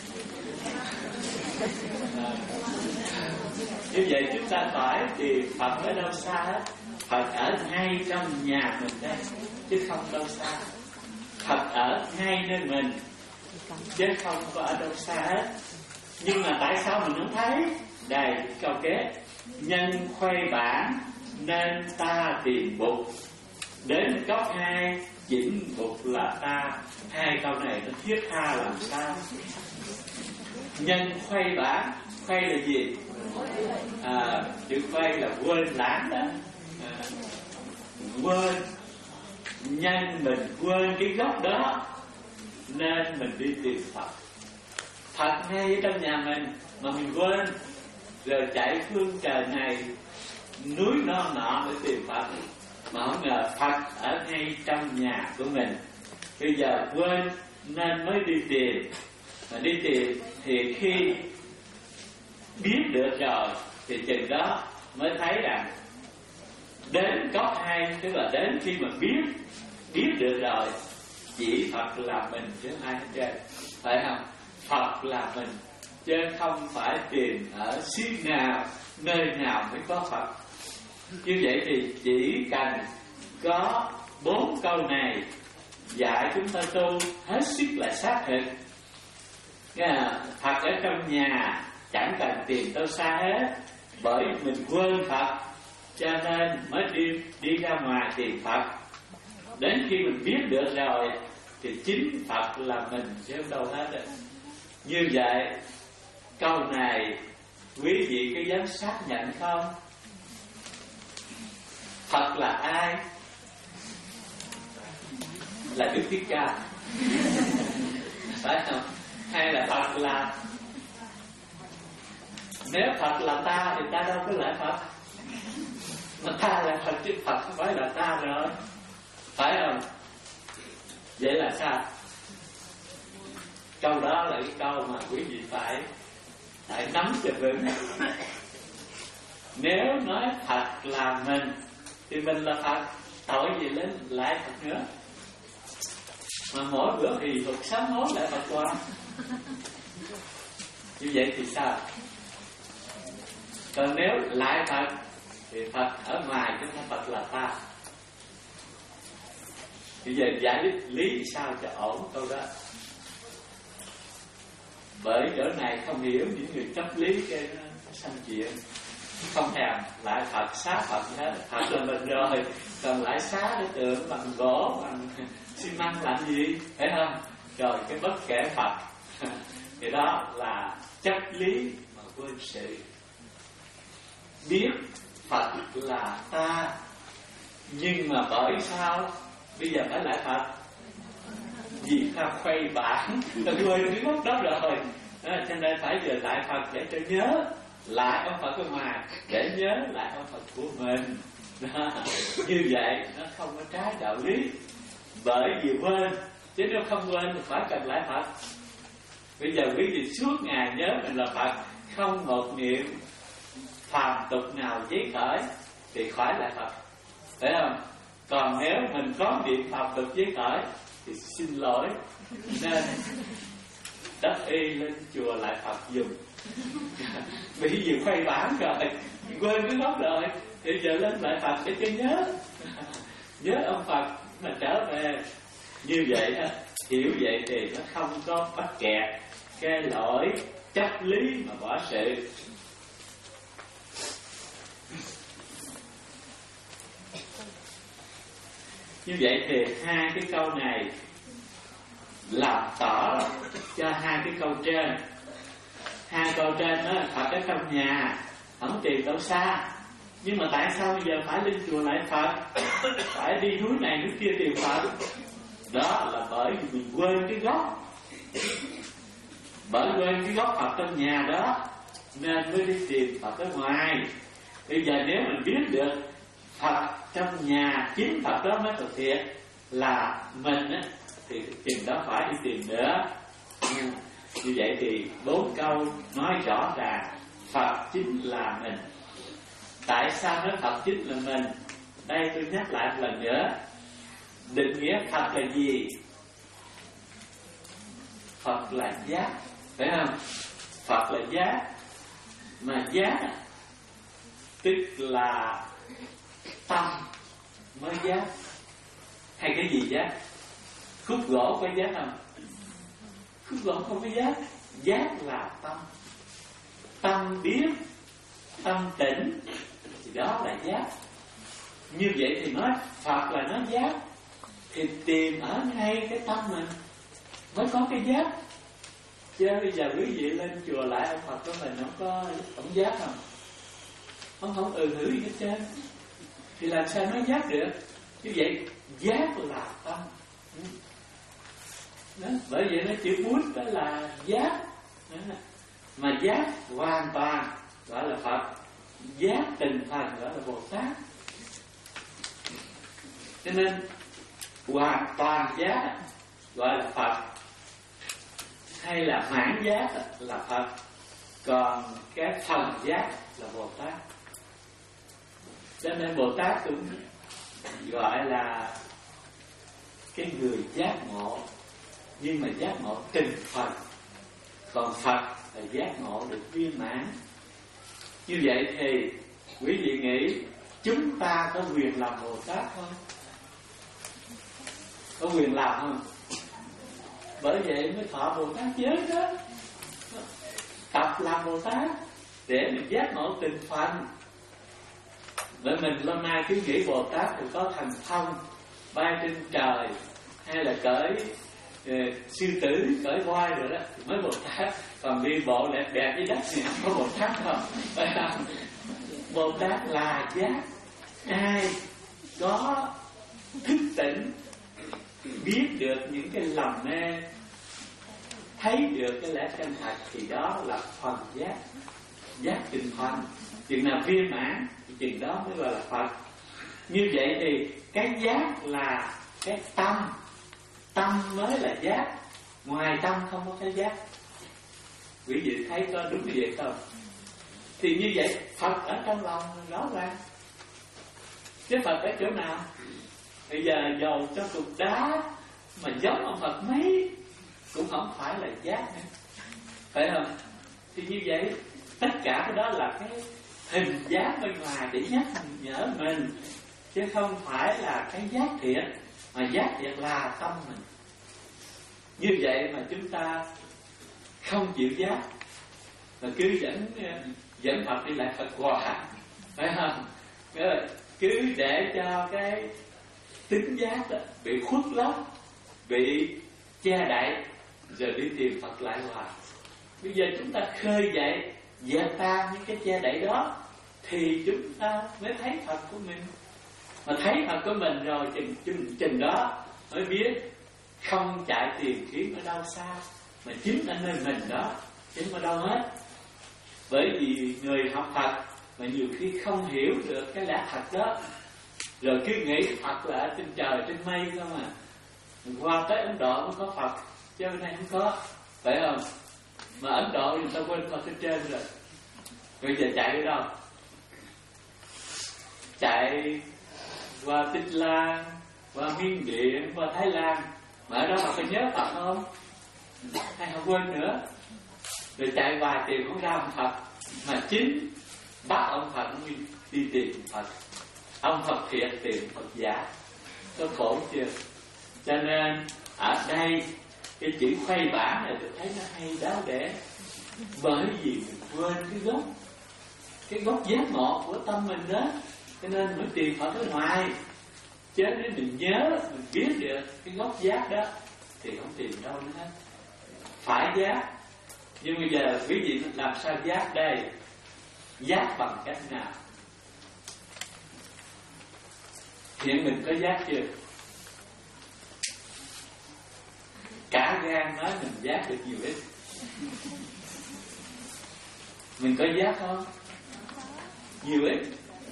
À, như vậy chúng ta phải tìm Phật ở đâu xa hết. Phật ở ngay trong nhà mình đây, chứ không đâu xa. Phật ở ngay nơi mình, chứ không có ở đâu xa hết. Nhưng mà tại sao mình không thấy? Đây câu kết: nhân khuây bản nên ta tìm bụt, đến góc hai chỉnh bụt là ta. Hai câu này nó thiết tha làm sao? Nhân khuây bản, khuây là gì? À, chữ khuây là quên lãng đó. À, quên, nhân mình quên cái gốc đó nên mình đi tìm Phật. Phật ngay trong nhà mình mà mình quên, rồi chạy phương trời này núi non nọ để tìm Phật, mà không ngờ Phật ở ngay trong nhà của mình. Bây giờ quên nên mới đi tìm. Mà đi tìm thì khi biết được rồi thì chừng đó mới thấy rằng đến góc hai, tức là đến khi mà biết biết được rồi, chỉ Phật là mình chứ ai hết trơn, phải không? Phật là mình chứ không phải tìm ở xứ nào, nơi nào mới có Phật. Như vậy thì chỉ cần có bốn câu này dạy chúng ta tu hết sức là xác thực. Phật ở trong nhà chẳng cần tìm đâu xa hết, bởi mình quên Phật cho nên mới đi đi ra ngoài tìm Phật. Đến khi mình biết được rồi thì chính Phật là mình chứ không đâu hết. Như vậy câu này quý vị có dám xác nhận không? Phật là ai? Là Đức Thích Ca, phải không? Hay là Phật là, nếu Phật là ta thì ta đâu có lại Phật, mà ta là Phật chứ Phật không phải là ta rồi, phải không? Vậy là sao? Câu đó là cái câu mà quý vị phải phải nắm cho vững. Nếu nói Phật là mình thì mình là Phật, tội gì lên lại Phật nữa? Mà mỗi bữa thì Phật sám hối lại Phật qua. Như vậy thì sao? Còn nếu lại Phật thì Phật ở ngoài chứ không Phật là ta. Bây giờ giải thích lý sao cho ổn câu đó. Bởi chỗ này không hiểu, những người chấp lý cái nó sanh chuyện, không thèm lại Phật xá Phật hết. Phật là mình rồi, còn lại xá để tượng bằng gỗ, bằng xi măng làm gì, phải không? Rồi cái bất kể Phật thì đó là chấp lý mà quên sự. Biết Phật là ta, nhưng mà bởi sao bây giờ phải lại Phật? Vì ta khuây bản, ta quên cái gốc đó rồi, à, cho nên phải giờ lại Phật để cho nhớ lại ông Phật ở ngoài, để nhớ lại ông Phật của mình. Đó. Như vậy nó không có trái đạo lý, bởi vì quên, chứ nếu không quên thì phải cần lại Phật. Bây giờ quý vị suốt ngày nhớ mình là Phật, không một niệm phàm tục nào giấy khởi thì khỏi lại Phật, phải không? Còn nếu mình có niệm phàm tục giấy khởi thì xin lỗi, nên đắp y lên chùa lại Phật dùng. Bởi vì khuây bản rồi, quên cái gốc rồi, thì giờ lên lại Phật để cho nhớ nhớ ông Phật mà trở về. Như vậy đó, hiểu vậy thì nó không có bắt kẹt cái lỗi chấp lý mà bỏ sự. Như vậy thì hai cái câu này làm tỏ cho hai cái câu trên. Hai câu trên đó Phật ở trong nhà, không tìm đâu xa. Nhưng mà tại sao bây giờ phải lên chùa lại Phật, phải đi núi này núi kia tìm Phật? Đó là bởi vì mình quên cái gốc, bởi quên cái gốc Phật trong nhà đó nên mới đi tìm Phật ở ngoài. Bây giờ nếu mình biết được Phật trong nhà, chính Phật đó mới thực hiện là mình á, thì chừng đó phải đi tìm nữa. Như vậy thì bốn câu nói rõ ràng Phật chính là mình. Tại sao nói Phật chính là mình? Đây tôi nhắc lại một lần nữa. Định nghĩa Phật là gì? Phật là giác, phải không? Phật là giác. Mà giác tức là tâm mới giác. Hay cái gì giác? Khúc gỗ có giác không? Khúc gỗ không có giác. Giác là tâm. Tâm biết, tâm tỉnh, thì đó là giác. Như vậy thì nói Phật là nói giác, thì tìm ở ngay cái tâm mình mới có cái giác. Chứ bây giờ quý vị lên chùa lại ông Phật của mình không có không giác không? Ông không ừ hử gì hết trơn. Thì làm sao nói giác được? Như vậy giác là tâm. Đó, bởi vậy nó chữ bút đó là giác. Đó. Mà giác hoàn toàn gọi là Phật, giác từng phần gọi là Bồ Tát. Cho nên hoàn toàn giác gọi là Phật, hay là mãn giác là Phật, còn cái phần giác là Bồ Tát. Cho nên Bồ Tát cũng gọi là cái người giác ngộ, nhưng mà giác ngộ từng phần. Còn Phật là giác ngộ được viên mãn. Như vậy thì quý vị nghĩ chúng ta có quyền làm Bồ Tát không? Có quyền làm không? Bởi vậy mới thọ Bồ Tát giới đó. Tập làm Bồ Tát để mình giác ngộ từng phần. Bởi mình lâu nay cứ nghĩ Bồ Tát thì có thần thông bay trên trời, hay là cởi uh, sư tử, cởi voi rồi đó thì mới Bồ Tát. Còn đi bộ đẹp đẹp với đất thì không có Bồ Tát không? Phải không? Bồ Tát là giác. Ai có thức tỉnh, biết được những cái lầm mê, thấy được cái lẽ chân thật, thì đó là phần giác. Giác từng phần, chừng nào viên mãn thì chừng đó mới gọi là Phật. Như vậy thì cái giác là cái tâm. Tâm mới là giác. Ngoài tâm không có cái giác. Quý vị thấy có đúng như vậy không? Thì như vậy Phật ở trong lòng rõ ràng. Chứ Phật ở chỗ nào? Bây giờ dầu cho cục đá mà giống ông Phật mấy cũng không phải là giác nữa, phải không? Thì như vậy tất cả cái đó là cái hình giác bên ngoài để nhắc nhở mình, chứ không phải là cái giác thiệt. Mà giác thiệt là tâm mình. Như vậy mà chúng ta không chịu giác, mà cứ dẫn dẫn Phật đi lại Phật quả, phải không? Cứ để cho cái tính giác đó bị khuất lấp, bị che đậy, rồi đi tìm Phật lại hoài. Bây giờ chúng ta khơi dậy, dẹp tan những cái che đậy đó, thì chúng ta mới thấy Phật của mình. Mà thấy Phật của mình rồi chừng, chừng, chừng đó mới biết không chạy tìm kiếm ở đâu xa, mà chính ở nơi mình đó, chứ không ở đâu hết. Bởi vì người học Phật mà nhiều khi không hiểu được cái lẽ thật đó, rồi cứ nghĩ Phật là ở trên trời, trên mây không à. Mình qua tới Ấn Độ mới có Phật, chứ bên đây không có, phải không? Mà Ấn Độ người ta quên Phật trên trên rồi. Bây giờ chạy đi đâu? Chạy qua Tích Lan, qua Miến Điện, qua Thái Lan, mà ở đó họ có nhớ Phật không? Hay họ quên nữa? Rồi chạy hoài tìm không ra ông Phật, mà chính bắt ông Phật đi, đi tìm Phật. Ông Phật thiệt tìm Phật giả, có khổ chưa? Cho nên ở đây cái chữ khoay bản này tôi thấy nó hay đáo để. Bởi vì mình quên cái gốc, cái gốc giác ngộ của tâm mình đó, cho nên mới tìm Phật ở ngoài. Chứ nếu mình nhớ, mình biết được cái gốc giác đó thì không tìm đâu nữa hết. Phải giác. Nhưng bây giờ quý vị làm sao giác đây? Giác bằng cách nào? Hiện mình có giác chưa? Cả gan nói mình giác được nhiều ít. Mình có giác không? Nhiều ít.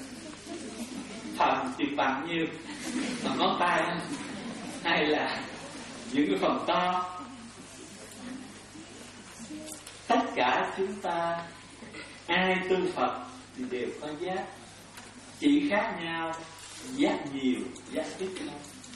Phần thì bằng nhiêu? Bằng ngón tay không? Hay là những cái phần to? cả chúng ta ai tu Phật thì đều có giác, chỉ khác nhau giác nhiều giác ít thôi.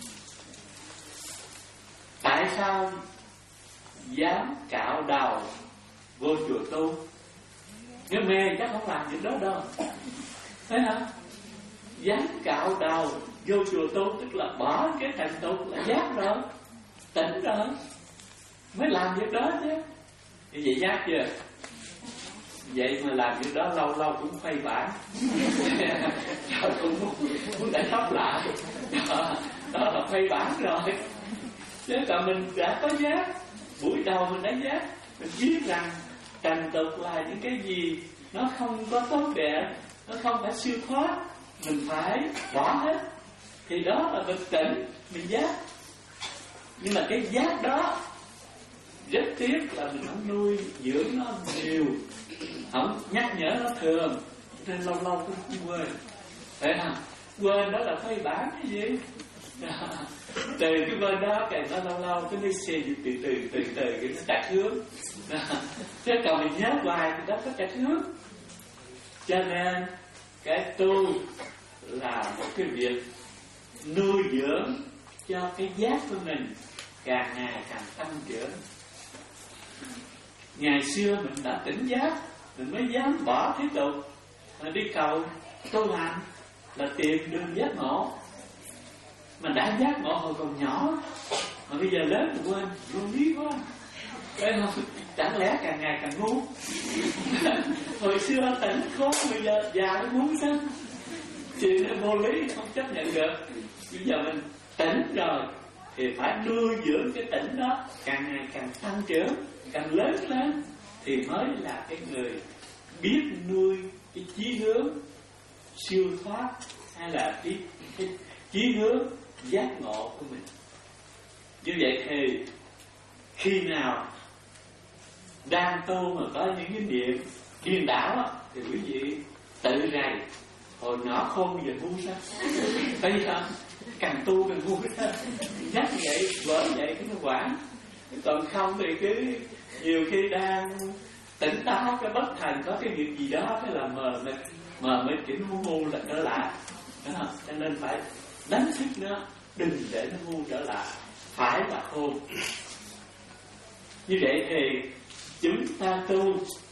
Tại sao dám cạo đầu vô chùa tu? Nếu mê chắc không làm việc đó đâu, thấy không? Dám cạo đầu vô chùa tu tức là bỏ cái thành tục là giác rồi, tỉnh rồi mới làm việc đó chứ. Như vậy giác chưa? Vậy mà làm việc đó lâu lâu cũng phây bản rồi cũng muốn, muốn để tóc lại đó, đó là phây bản rồi. Chứ còn mình đã có giác, buổi đầu mình đã giác, mình biết rằng thành tục là những cái gì nó không có tốt đẹp, nó không phải siêu thoát, mình phải bỏ hết. Thì đó là mình tỉnh, mình giác. Nhưng mà cái giác đó rất tiếc là mình không nuôi dưỡng nó nhiều, không nhắc nhở nó thường, nên lâu lâu cũng không quên. Phải không? Quên đó là phê bản cái gì? Từ cái bên đó kèm nó lâu lâu cái đi xe từ từ từ từ cái nó trạch hướng. Chứ còn mình nhớ hoài thì đó có trạch hướng. Cho nên cái tu là một cái việc nuôi dưỡng cho cái giác của mình càng ngày càng tăng trưởng. Ngày xưa mình đã tỉnh giác, mình mới dám bỏ thế tục mà đi cầu tu hành là tìm đường giác ngộ. Mà đã giác ngộ hồi còn nhỏ, mà bây giờ lớn rồi quên, vô lý quá. Thấy không? Chẳng lẽ càng ngày càng ngu? Hồi xưa tỉnh khốn, bây giờ già nó muốn sao? Chuyện này vô lý, không chấp nhận được. Bây giờ mình tỉnh rồi thì phải nuôi dưỡng cái tỉnh đó, càng ngày càng tăng trưởng, càng lớn lên thì mới là cái người biết nuôi cái chí hướng siêu thoát hay là cái, cái chí hướng giác ngộ của mình. Như vậy thì khi nào đang tu mà có những cái niệm điên đảo thì quý vị tự rầy, hồi nhỏ khôn giờ ngu sao? Thấy không? Càng tu càng ngu hết. Nhắc vậy vỡ vậy cái nó quản. Còn không thì cứ nhiều khi đang tỉnh táo cái bất thành có cái việc gì đó cái là mờ mịt mờ mịt chỉ ngu ngu là trở lại. Đó, cho nên phải đánh thức nó, đừng để nó ngu trở lại, phải là khôn. Như vậy thì chúng ta tu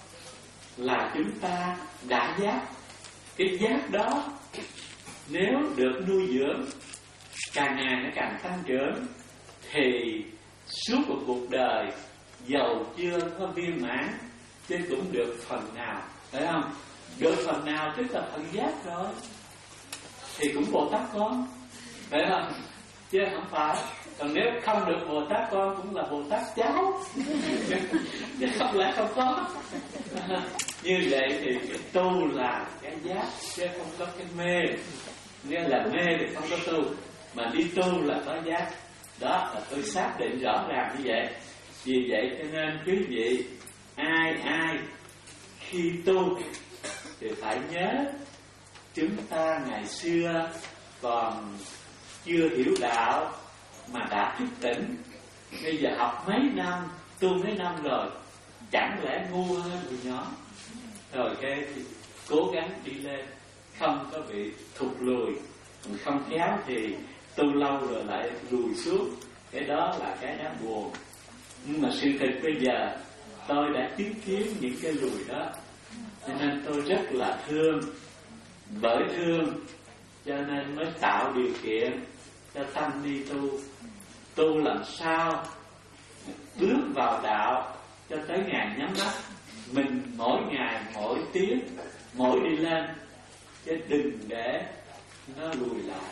là chúng ta đã giác. Cái giác đó nếu được nuôi dưỡng càng ngày nó càng tăng trưởng thì suốt một cuộc đời dầu chưa có viên mãn chứ cũng được phần nào, phải không? Được phần nào tức là phần giác rồi thì cũng Bồ Tát con, phải không? Chứ không phải. Còn nếu không được Bồ Tát con cũng là Bồ Tát cháu chứ không lẽ không có. Như vậy thì cái tu là cái giác chứ không có cái mê. Nghĩa là mê thì không có tu, mà đi tu là có giác. Đó là tôi xác định rõ ràng như vậy. Vì vậy cho nên quý vị ai ai khi tu thì phải nhớ chúng ta ngày xưa còn chưa hiểu đạo mà đã thức tỉnh. Bây giờ học mấy năm, tu mấy năm rồi, chẳng lẽ ngu hơn người nhỏ. Rồi cái thì cố gắng đi lên, không có bị thụt lùi. Không khéo thì tu lâu rồi lại lùi xuống. Cái đó là cái đáng buồn. Nhưng mà sự thật bây giờ tôi đã chứng kiến những cái lùi đó, cho nên tôi rất là thương. Bởi thương cho nên mới tạo điều kiện cho tăng ni tu. Tu làm sao bước vào đạo cho tới ngày nhắm mắt, mình mỗi ngày mỗi tiếng mỗi đi lên, chứ đừng để nó lùi lại.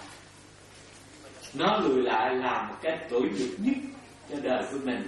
Nó lùi lại là một cái tủi nhục nhất cho đời của mình.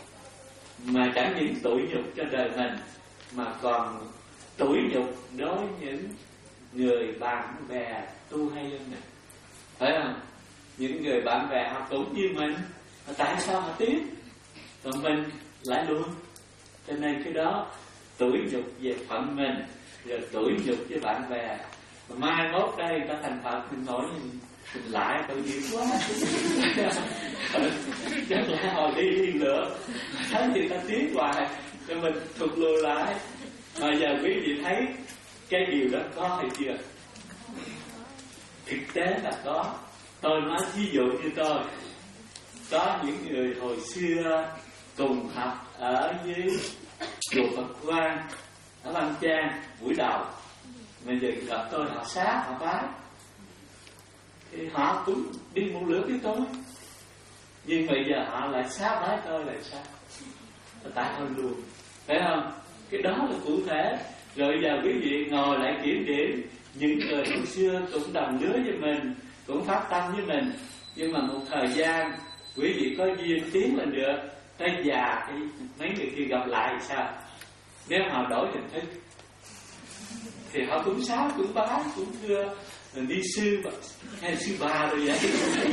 Mà chẳng những tủi nhục cho đời mình mà còn tủi nhục đối với những người bạn bè tu hay hơn mình, phải không? Những người bạn bè họ cũng như mình, tại sao họ tiến còn mình lại luôn? Cho nên cái đó tủi nhục về phận mình, rồi tủi nhục với bạn bè. Mà mai mốt đây ta thành Phật mình nói mình, mình lại tội nghiệp quá. Chắc là hồi đi đi nữa thấy người ta tiến hoài cho mình thụt lùi lại. Mà giờ quý vị thấy cái điều đó có hay chưa? Thực tế là có. Tôi nói ví dụ như tôi, có những người hồi xưa cùng học ở dưới chùa Phật Quang ở Văn Trang buổi đầu, bây giờ gặp tôi họ sát họ bái, thì họ cũng đi mua lửa với tôi, nhưng bây giờ họ lại sát bái tôi là sao? Tại thôi luôn, phải không? Cái đó là cụ thể. Rồi giờ quý vị ngồi lại kiểm điểm những người hồi xưa cũng đồng lứa với mình, cũng phát tâm với mình, nhưng mà một thời gian quý vị có duyên tiến lên được, tới già thì mấy người kia gặp lại thì sao? Nếu họ đổi hình thức thì họ cũng sáo, cũng bái, cũng thưa mình đi sư hay sư bà rồi vậy.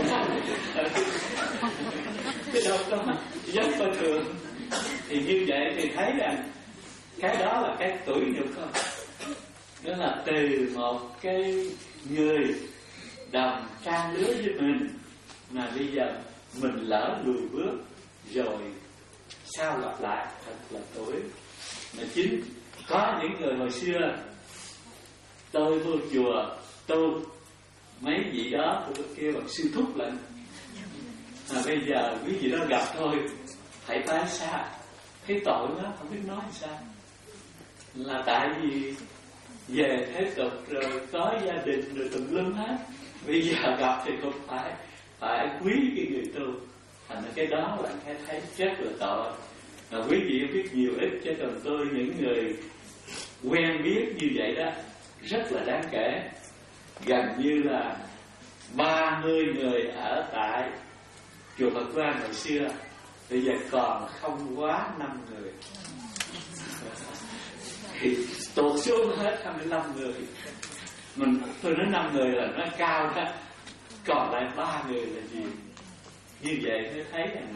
Cái đâu có rất bình thường. Thì như vậy thì thấy rằng cái đó là cái tuổi nhục không? Đó là từ một cái người đồng trang lứa với mình mà bây giờ mình lỡ lùi bước rồi sao gặp lại, thật là tuổi. Mà chính có những người hồi xưa tôi vô chùa tu, mấy vị đó tôi kêu bằng sư thúc lại, mà bây giờ quý vị đó gặp thôi phải tái xa. Cái tội đó không biết nói sao, là tại vì về thế tục rồi có gia đình rồi tùm lum hết, bây giờ gặp thì cũng phải phải quý cái người tu. Thành ra cái đó là cái thấy rất là tội. Mà quý vị biết nhiều ít, chứ còn tôi những người quen biết như vậy đó rất là đáng kể. Gần như là ba mươi người ở tại chùa Phật Quang hồi xưa, bây giờ còn không quá năm người, thì tụt xuống hết hai mươi lăm người. Mình tôi nói năm người là nó cao đó, còn lại ba người là gì? Như vậy mới thấy rằng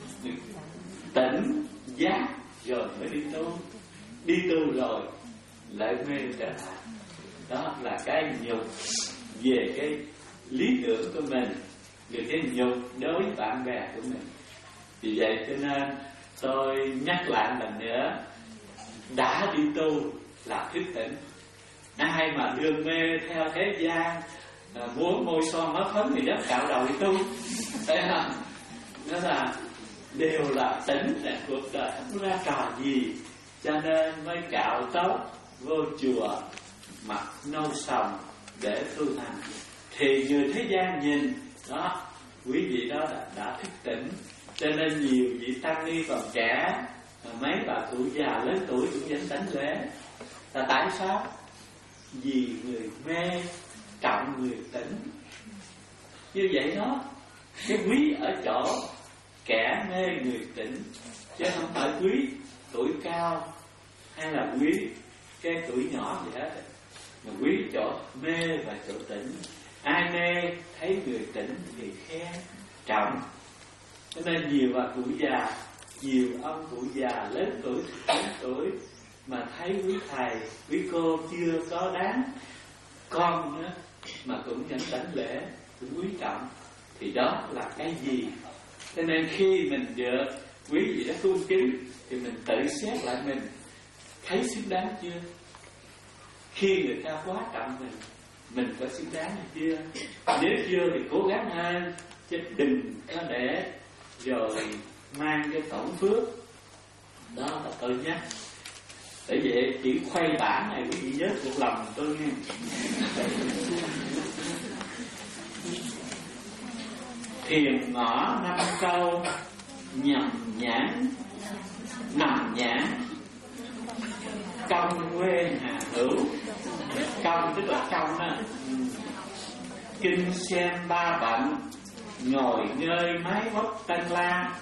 tỉnh giác rồi mới đi tu, đi tu rồi lại mê trở lại. Đó là cái nhục về cái lý tưởng của mình, về cái nhục đối với bạn bè của mình. Vì vậy cho nên tôi nhắc lại lần nữa, đã đi tu là thức tỉnh. Ai mà đương mê theo thế gian, à, muốn môi son mắt phấn thì dám cạo đầu đi tu, thấy không? Nó là đều là tỉnh tại cuộc đời không ra trò gì, cho nên mới cạo tóc vô chùa mặc nâu sòng để tu hành. Thì người thế gian nhìn đó, quý vị đó đã, đã thức tỉnh. Cho nên nhiều vị tăng ni còn trẻ, mấy bà cụ già lớn tuổi cũng vẫn đánh lễ. Là tại sao? Vì người mê trọng người tỉnh. Như vậy đó, cái quý ở chỗ kẻ mê người tỉnh, chứ không phải quý tuổi cao hay là quý cái tuổi nhỏ gì hết, mà quý chỗ mê và chỗ tỉnh. Ai mê thấy người tỉnh thì khen trọng. Cho nên nhiều bà cụ già, nhiều ông cụ già lớn tuổi, lớn tuổi mà thấy quý thầy, quý cô chưa có đáng con nữa mà cũng vẫn đảnh lễ, cũng quý trọng, thì đó là cái gì? Cho nên khi mình được quý vị đã tôn kính thì mình tự xét lại mình, thấy xứng đáng chưa? Khi người ta quá trọng mình, mình có xứng đáng hay chưa? Nếu chưa thì cố gắng hơn, chứ đừng có để rồi mang cái tổn phước. Đó là tôi nhắc. Bởi vậy chỉ khoay bản này quý vị nhớ một lòng tôi nghe. Thiền ngõ năm câu nhầm nhãn nằm nhãn, công quê hà hữu. Công tức là công đó. Kinh xem ba bận, ngồi ngơi mái vóc tân la.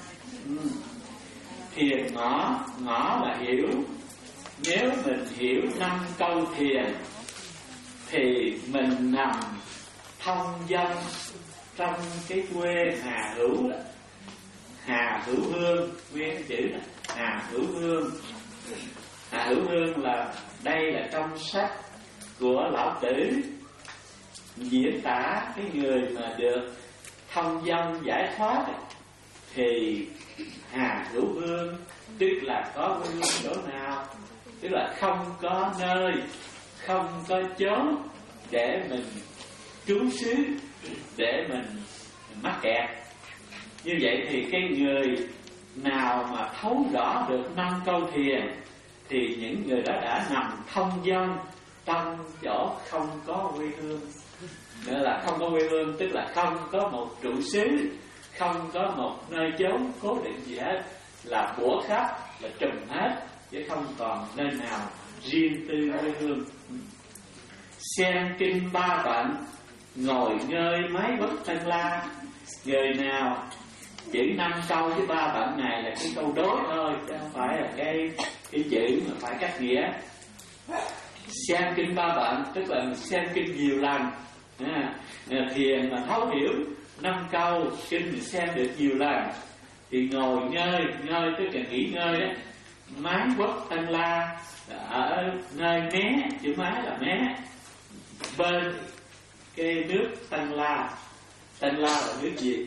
Thiền ngõ, ngõ là hiểu. Nếu mình hiểu năm câu thiền thì mình nằm thông dong trong cái quê Hà Hữu. Hà Hữu Hương, nguyên chữ đó, Hà Hữu Hương. Hà Hữu Hương là đây là trong sách của Lão Tử diễn tả cái người mà được thông dong giải thoát thì Hà Hữu Hương tức là có quê hương chỗ nào, tức là không có nơi, không có chốn để mình trú xứ, để mình mắc kẹt. Như vậy thì cái người nào mà thấu rõ được năm câu thiền thì những người đó đã nằm thông dong trong chỗ không có quê hương. Nghĩa là không có quê hương tức là không có một trụ xứ, không có một nơi chốn cố định gì hết, là bủa khắp, là trùm hết, chứ không còn nơi nào riêng tư quê hương. Xem kinh ba bận, ngồi ngơi mái bất tân la. Người nào chữ năm câu với ba bận này là cái câu đối thôi, chứ không phải là cái cái chữ mà phải cắt nghĩa. Xem kinh ba bận tức là xem kinh nhiều lần. À, thiền mà thấu hiểu năm câu kinh mình xem được nhiều lần thì ngồi ngơi, ngơi tức là nghỉ ngơi đó. Mái quốc tân la ở nơi mé, chữ mái là mé, bên cái nước Tân La. Tân La là nước gì?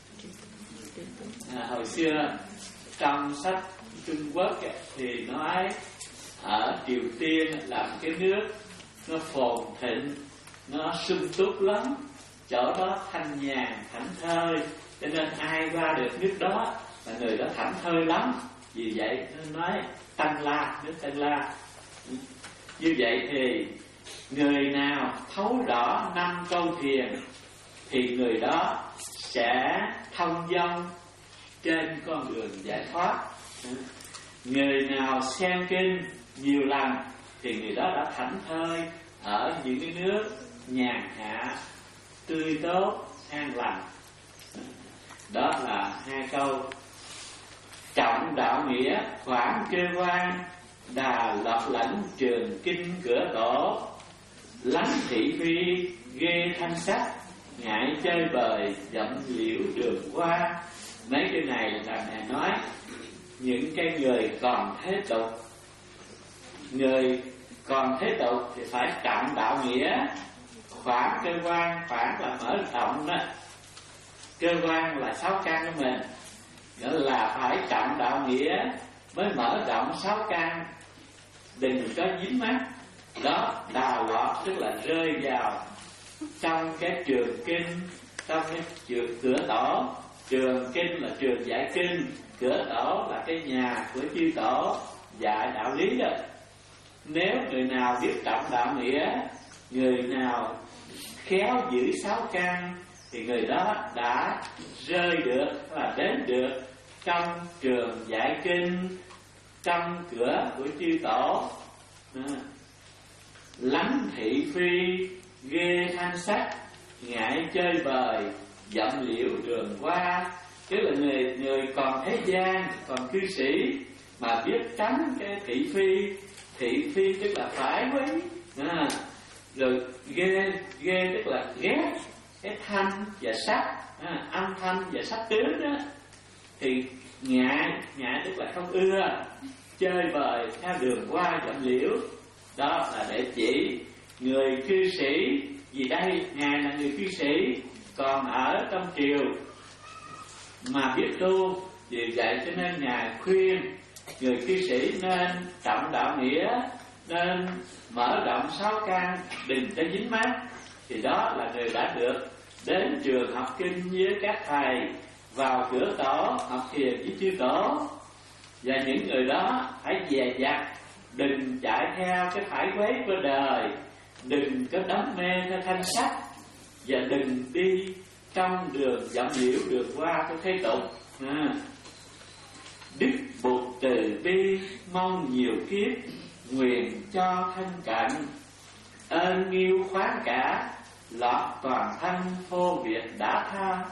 À, hồi xưa trong sách Trung Quốc ấy, thì nói ở Triều Tiên là cái nước nó phồn thịnh, nó sung túc lắm, chỗ đó thanh nhàn thảnh thơi, cho nên ai qua được nước đó là người đó thảnh thơi lắm. Vì vậy nó nói Tân La, nước Tân La. Như vậy thì người nào thấu rõ năm câu thiền thì người đó sẽ thông dong trên con đường giải thoát. Người nào xem kinh nhiều lần thì người đó đã thảnh thơi ở những cái nước nhàn hạ, tươi tốt, an lành. Đó là hai câu. Trọng đạo nghĩa khoảng kê quan, đà lập lãnh trường kinh cửa tổ. Lánh thị phi ghê thanh sắc, ngại chơi bời dậm liễu đường qua. Mấy cái này là Ngài nói những cái người còn thế tục. Người còn thế tục thì phải trọng đạo nghĩa. Khoảng cơ quan, khoảng là mở rộng đó. Cơ quan là sáu căn của mình, nghĩa là phải trọng đạo nghĩa mới mở rộng sáu căn, đừng có dính mắc. Đó, đào lọt tức là rơi vào trong cái trường kinh, trong cái trường cửa tổ. Trường kinh là trường dạy kinh, cửa tổ là cái nhà của chư tổ dạy đạo lý đó. Nếu người nào biết trọng đạo nghĩa, người nào khéo giữ sáu căn thì người đó đã rơi được, là đến được trong trường dạy kinh, trong cửa của chư tổ. À. Lánh thị phi ghê thanh sắc, ngại chơi bời dậm liễu đường qua. Tức là người người còn thế gian, còn cư sĩ mà biết tránh cái thị phi. Thị phi tức là phải quý. À. Rồi ghê, ghê tức là ghét cái thanh và sắc, à, âm thanh và sắc tướng đó. Thì ngại, ngại tức là không ưa chơi bời theo đường qua dậm liễu. Đó là để chỉ người cư sĩ. Vì đây Ngài là người cư sĩ, còn ở trong triều mà biết tu. Vì vậy cho nên Ngài khuyên người cư sĩ nên trọng đạo nghĩa, nên mở rộng sáu căn, đừng có dính mắc. Thì đó là người đã được đến trường học kinh với các thầy, vào cửa tổ học thiền với chư tổ. Và những người đó phải dè dặt, đừng chạy theo cái phải quấy của đời, đừng có đắm mê theo thanh sắc, và đừng đi trong đường dậm liễu đường qua của thế tục. À. Đức Bụt từ bi mong nhiều kiếp, nguyện cho thanh cạnh. Ơn nghiêu khoáng cả, lọt toàn thân vô việc đã tha.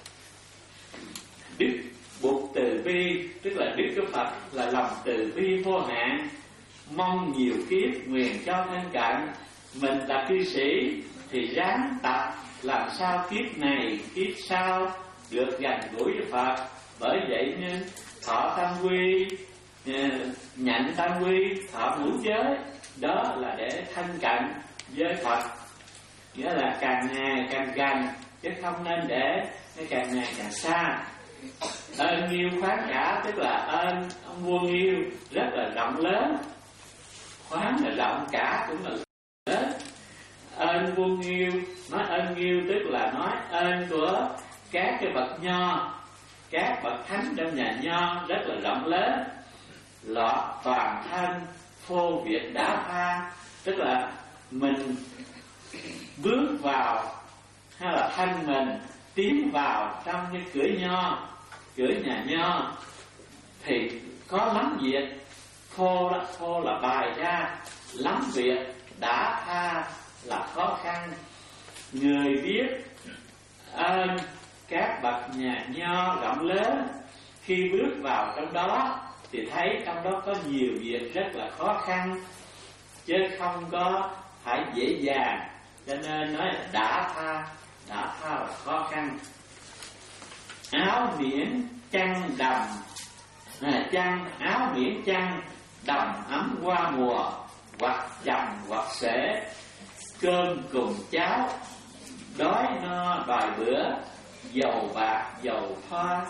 Đức Bụt từ bi tức là Đức của Phật là lòng từ bi vô hạn, mong nhiều kiếp nguyện cho thanh cạnh. Mình là cư sĩ thì ráng tập làm sao kiếp này kiếp sau được gần gũi với Phật. Bởi vậy nên thọ tam quy, nhận tam quy, thọ ngũ giới, đó là để thanh cạnh với Phật. Nghĩa là càng ngày càng gần, chứ không nên để nó càng ngày càng xa. Ơn nghiêu khoáng cả tức là ơn ông vua Nghiêu rất là rộng lớn, khoáng là rộng, cả cũng là lớn. Ơn vua Nghiêu, nói ơn Nghiêu tức là nói ơn của các cái bậc nho, các bậc thánh trong nhà nho rất là rộng lớn. Lọt toàn thân phô việc đã tha, tức là mình bước vào hay là thân mình tiến vào trong cái cửa nho, cửa nhà nho thì có lắm việc. Phô là phô là bài ra, lắm việc, đã tha là khó khăn. Người biết ơn các bậc nhà nho rộng lớn, khi bước vào trong đó thì thấy trong đó có nhiều việc rất là khó khăn, chứ không có phải dễ dàng. Cho nên nói là đã tha, đã tha là khó khăn. Áo miễn chăn đầm, à, chăn áo miễn chăn đầm ấm qua mùa, hoặc chầm hoặc sể, cơm cùng cháo, đói no đòi bữa, dầu bạc dầu thoa.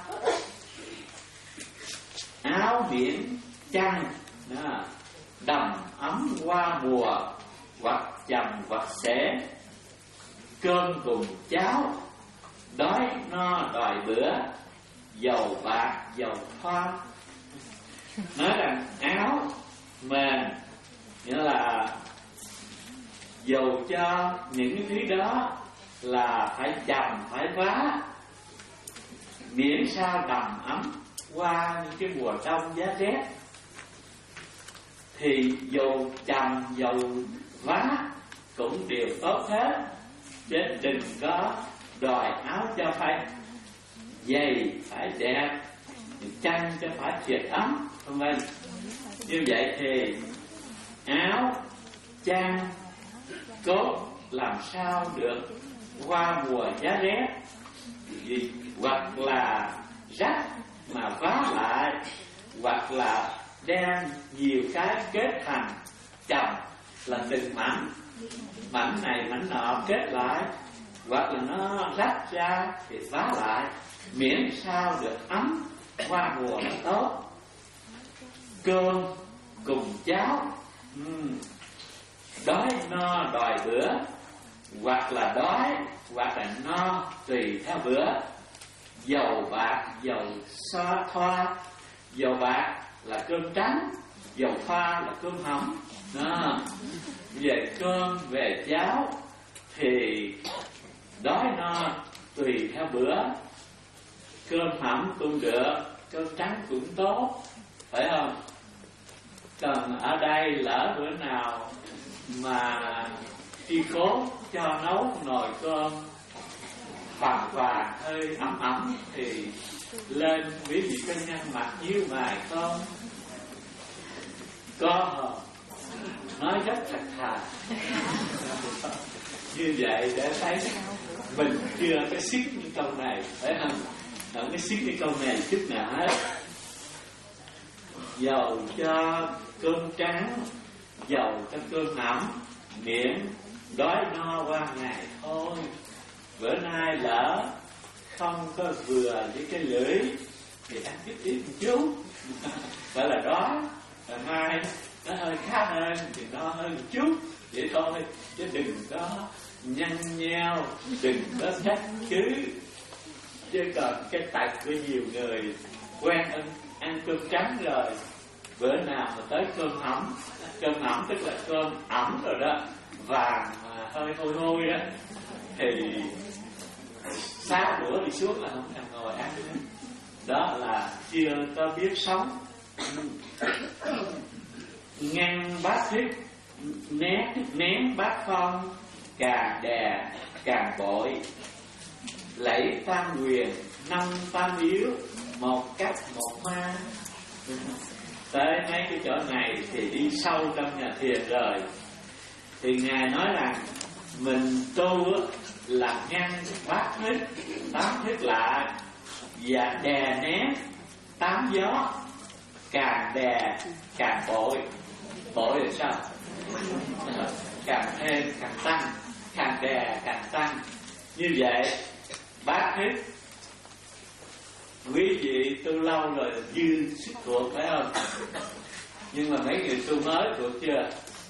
Áo miễn chăn đó, đầm ấm qua mùa, hoặc chầm hoặc sể, cơm cùng cháo, đói no đòi bữa, dầu bạc dầu thoa. Nói rằng áo mền nghĩa là dầu cho những cái thứ đó là phải chầm phải vá, miễn sao đầm ấm qua những cái mùa đông giá rét. Thì dầu chầm dầu vá cũng đều tốt hết, chứ đừng có đòi áo cho phải dày phải đẹp, chăn cho phải thiệt ấm, không vâng. Như vậy thì áo chăn cốt làm sao được qua mùa giá rét, vì hoặc là rách mà vá lại, hoặc là đem nhiều cái kết thành chồng là từng mảnh, mảnh này mảnh nọ kết lại, hoặc là nó rách ra thì vá lại, miễn sao được ấm qua mùa là tốt. Cơm cùng cháo, uhm. đói no đòi bữa, hoặc là đói hoặc là no tùy theo bữa. Dầu bạc dầu xoa thoa, dầu bạc là cơm trắng, dầu thoa là cơm hỏng đó. Về cơm về cháo thì đói no tùy theo bữa, cơm hẩm cũng được, cơm trắng cũng tốt, phải không? Còn ở đây lỡ bữa nào mà khi cố cho nấu nồi cơm vàng vàng hơi ấm ấm thì lên quý vị có nhăn mặt nhíu mày không? Có, nói rất thật thà. Như vậy để thấy mình chưa có xiết những câu này, phải không? Không có xiết cái câu này chút nào hết. Dầu cho cơm trắng, dầu cho cơm ẩm, miễn đói no qua ngày thôi. Bữa nay lỡ không có vừa với cái lưỡi thì ăn ít ít một chút, gọi là đói. Rồi mai nó hơi khá hơn thì no hơn một chút vậy thôi, chứ đừng có nhăn nheo, đừng có trách cứ. Chứ còn cái tật của nhiều người quen ăn, ăn cơm trắng rồi, bữa nào mà tới cơm ẩm, cơm ẩm tức là cơm ẩm rồi đó, vàng mà hơi hôi hôi đó, thì sáu bữa đi xuống là không thèm ngồi ăn nữa. Đó là chưa có biết sống. Ngăn bát thức, nén nén bát phong, càng đè càng bội, lẫy tam quyền, năm tam yếu, một cách một ma. Tới mấy cái chỗ này thì đi sâu trong nhà thiền rồi. Thì Ngài nói rằng mình tu là ngăn bát thức, tám thức lại, và đè nén tám gió, càng đè càng bội. Bội là sao? Càng thêm càng tăng, càng đè càng tăng. Như vậy bát thức Quý vị tu lâu rồi dư sức thuộc phải không? Nhưng mà mấy người tu mới thuộc chưa?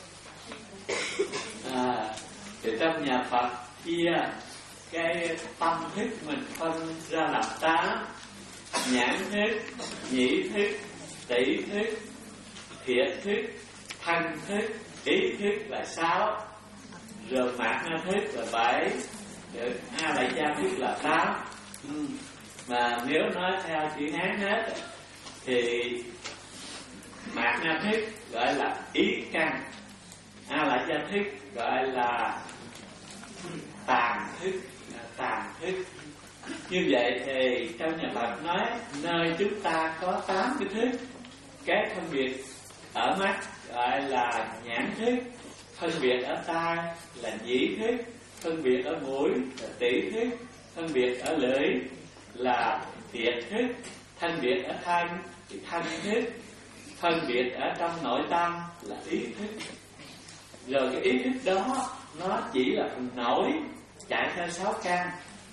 À, thì trong nhà Phật chia cái tâm thức mình phân ra làm tám: nhãn thức, nhĩ thức, tỷ thức, thiệt thức, thân thức, ý thức là sáu, rồi mạt na thức là bảy, rồi a lại gia thức là tám. Ừ. Mà nếu nói theo chữ Hán hết thì mạt na thức gọi là ý căn, a lại gia thức gọi là tàn thức, tàn thức. Như vậy thì trong nhà Phật nói nơi chúng ta có tám cái thức. Cái phân biệt ở mắt gọi là nhãn thức, phân biệt ở tai là nhĩ thức, phân biệt ở mũi là tỷ thức, phân biệt ở lưỡi là thiệt thức, phân biệt ở thân thì thân thức, phân biệt ở trong nội tâm là ý thức. Rồi cái ý thức đó nó chỉ là phần nổi chạy theo sáu căn,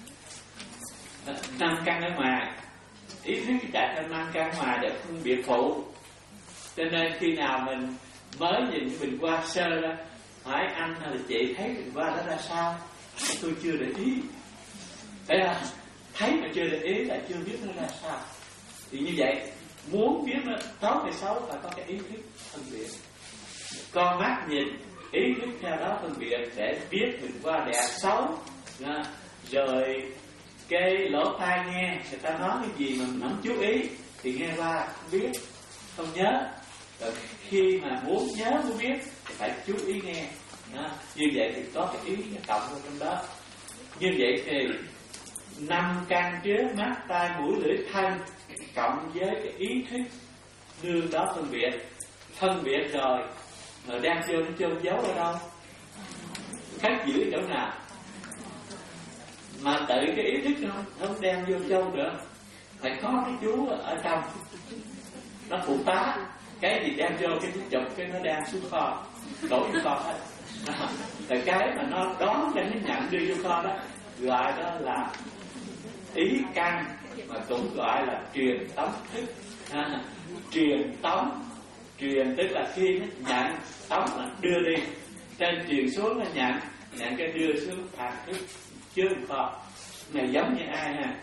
năm căn ở ngoài. Ý thức chạy theo năm căn ngoài để phân biệt phụ. Cho nên khi nào mình mới nhìn cái bình hoa sơ ra, hỏi anh hay là chị thấy bình hoa đó ra sao? Tôi chưa để ý. Thấy không? Thấy mà chưa để ý là chưa biết nó ra sao. Thì như vậy, muốn biết nó tốt hay xấu phải có cái ý thức phân biệt. Con mắt nhìn, ý thức theo đó phân biệt để biết bình hoa đẹp xấu. Rồi cái lỗ tai nghe người ta nói cái gì mà mình không chú ý thì nghe qua không biết, không nhớ. Rồi khi mà muốn nhớ muốn biết thì phải chú ý nghe. Đó. Như vậy thì có cái ý cộng vào trong đó. Như vậy thì năm căn trước mắt tai mũi lưỡi thân cộng với cái ý thức đương đó phân biệt. Phân biệt rồi rồi đem vô nó chôn giấu ở đâu? Khác giữ chỗ nào? Mà tự cái ý thức nó không đem vô châu nữa, phải có cái chú ở trong nó phụ tá. Cái gì đem vô cái chụp cái nó đem xuống kho, đổ vô kho hết. Rồi cái mà nó đón cho nó nhận đưa vô kho đó gọi đó là ý căn, mà cũng gọi là truyền tống thức. À, truyền tống, truyền tức là khi nó nhận, tống là đưa đi, trên truyền xuống nó nhận, nhận cái đưa xuống thành thức chưa kho. Này giống như ai ha?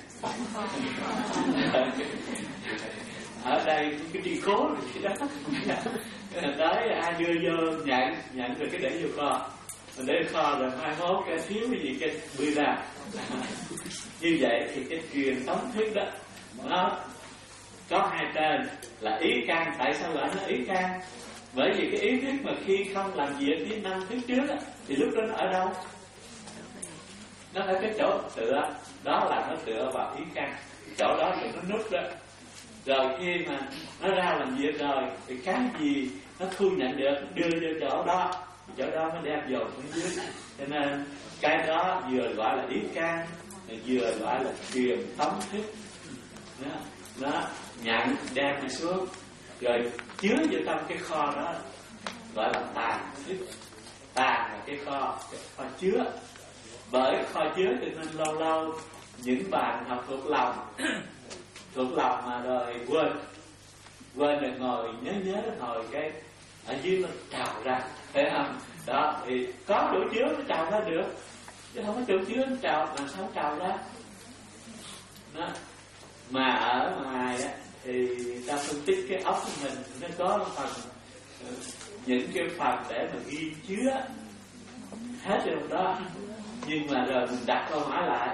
Ở đây cái tri cố là gì đó. Tới ai đưa vô nhận, nhận rồi cái để vô kho, rồi để kho rồi mai mốt cái thiếu cái gì cái bươi ra. Như vậy thì cái truyền tống thức đó nó có hai tên là ý căn. Tại sao gọi nó ý căn? Bởi vì cái ý thức mà khi không làm việc với năm thức trước đó, thì lúc đó nó ở đâu? Nó phải cái chỗ tựa, đó là nó tựa vào ý căn, chỗ đó thì nó nút đó. Rồi khi mà nó ra làm việc rồi thì cái gì nó thu nhận được đưa vô chỗ đó, thì chỗ đó nó đem dồn xuống dưới. Cho nên cái đó vừa gọi là ý căn, vừa gọi là truyền tống thức. Đó, nó nhận đem đi xuống rồi chứa vô trong cái kho đó gọi là tàn thức. Tàn là cái kho, cái kho chứa. Bởi kho chứa cho nên lâu lâu những bạn học thuộc lòng thuộc lòng mà rồi quên quên rồi ngồi nhớ nhớ ngồi cái ở dưới nó trào ra, thấy không? Đó thì có chỗ chứa nó trào ra được, chứ không có chỗ chứa nó trào làm sao trào ra. Đó. Mà ở ngoài á thì ta phân tích cái óc của mình nó có phần những cái phần để mà ghi chứa hết trong đó. Nhưng mà rồi mình đặt câu hỏi lại,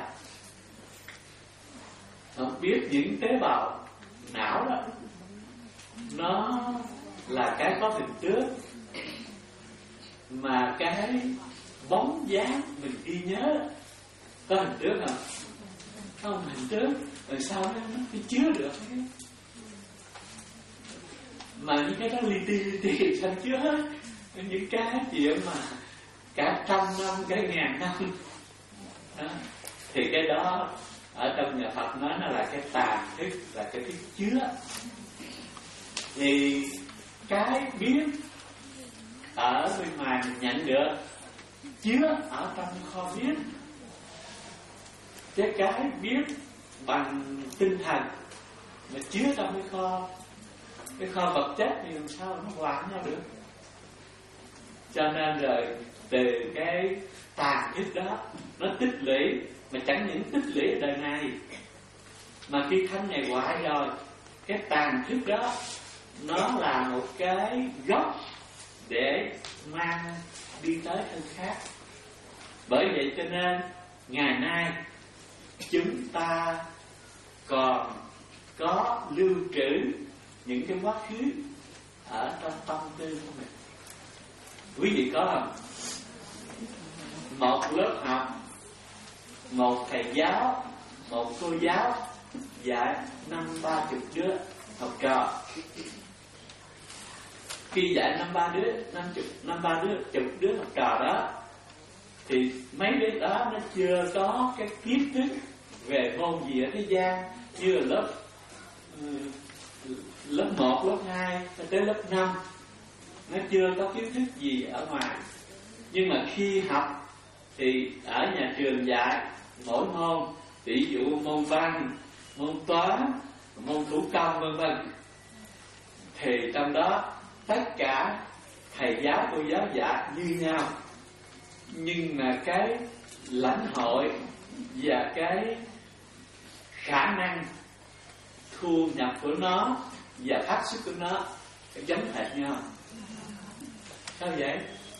không biết những tế bào não đó nó là cái có hình trước, mà cái bóng dáng mình ghi nhớ có hình trước không? Không hình trước, rồi sao nó nó chứa được? Mà những cái đó li ti li ti sao chứa hết? Những cái chuyện mà cả trăm năm, cái ngàn năm đó. Thì cái đó ở trong nhà Phật nói nó là cái tàn thức, là cái thức chứa. Thì cái biết ở bên ngoài mình nhận được chứa ở trong kho biết. Cái cái biết bằng tinh thần mà chứa trong cái kho, cái kho vật chất thì làm sao nó hòa nhau được. Cho nên rồi từ cái tàn thức đó nó tích lũy, mà chẳng những tích lũy ở đời này, mà khi thân này hoại rồi, cái tàn thức đó nó là một cái gốc để mang đi tới thân khác. Bởi vậy cho nên ngày nay chúng ta còn có lưu trữ những cái quá khứ ở trong tâm tư của mình. Quý vị có không? Một lớp học, một thầy giáo, một cô giáo dạy năm ba chục đứa học trò. Khi dạy năm ba đứa, năm chục, năm ba đứa, chục đứa học trò đó, thì mấy đứa đó nó chưa có cái kiến thức về môn gì ở thế gian, như là lớp lớp một, lớp hai tới lớp năm, nó chưa có kiến thức gì ở ngoài. Nhưng mà khi học thì ở nhà trường dạy mỗi môn, ví dụ môn văn, môn toán, môn thủ công vân vân, thì trong đó tất cả thầy giáo cô giáo dạy như nhau, nhưng mà cái lãnh hội và cái khả năng thu nhập của nó và phát xuất của nó giống hệt nhau. Sao vậy?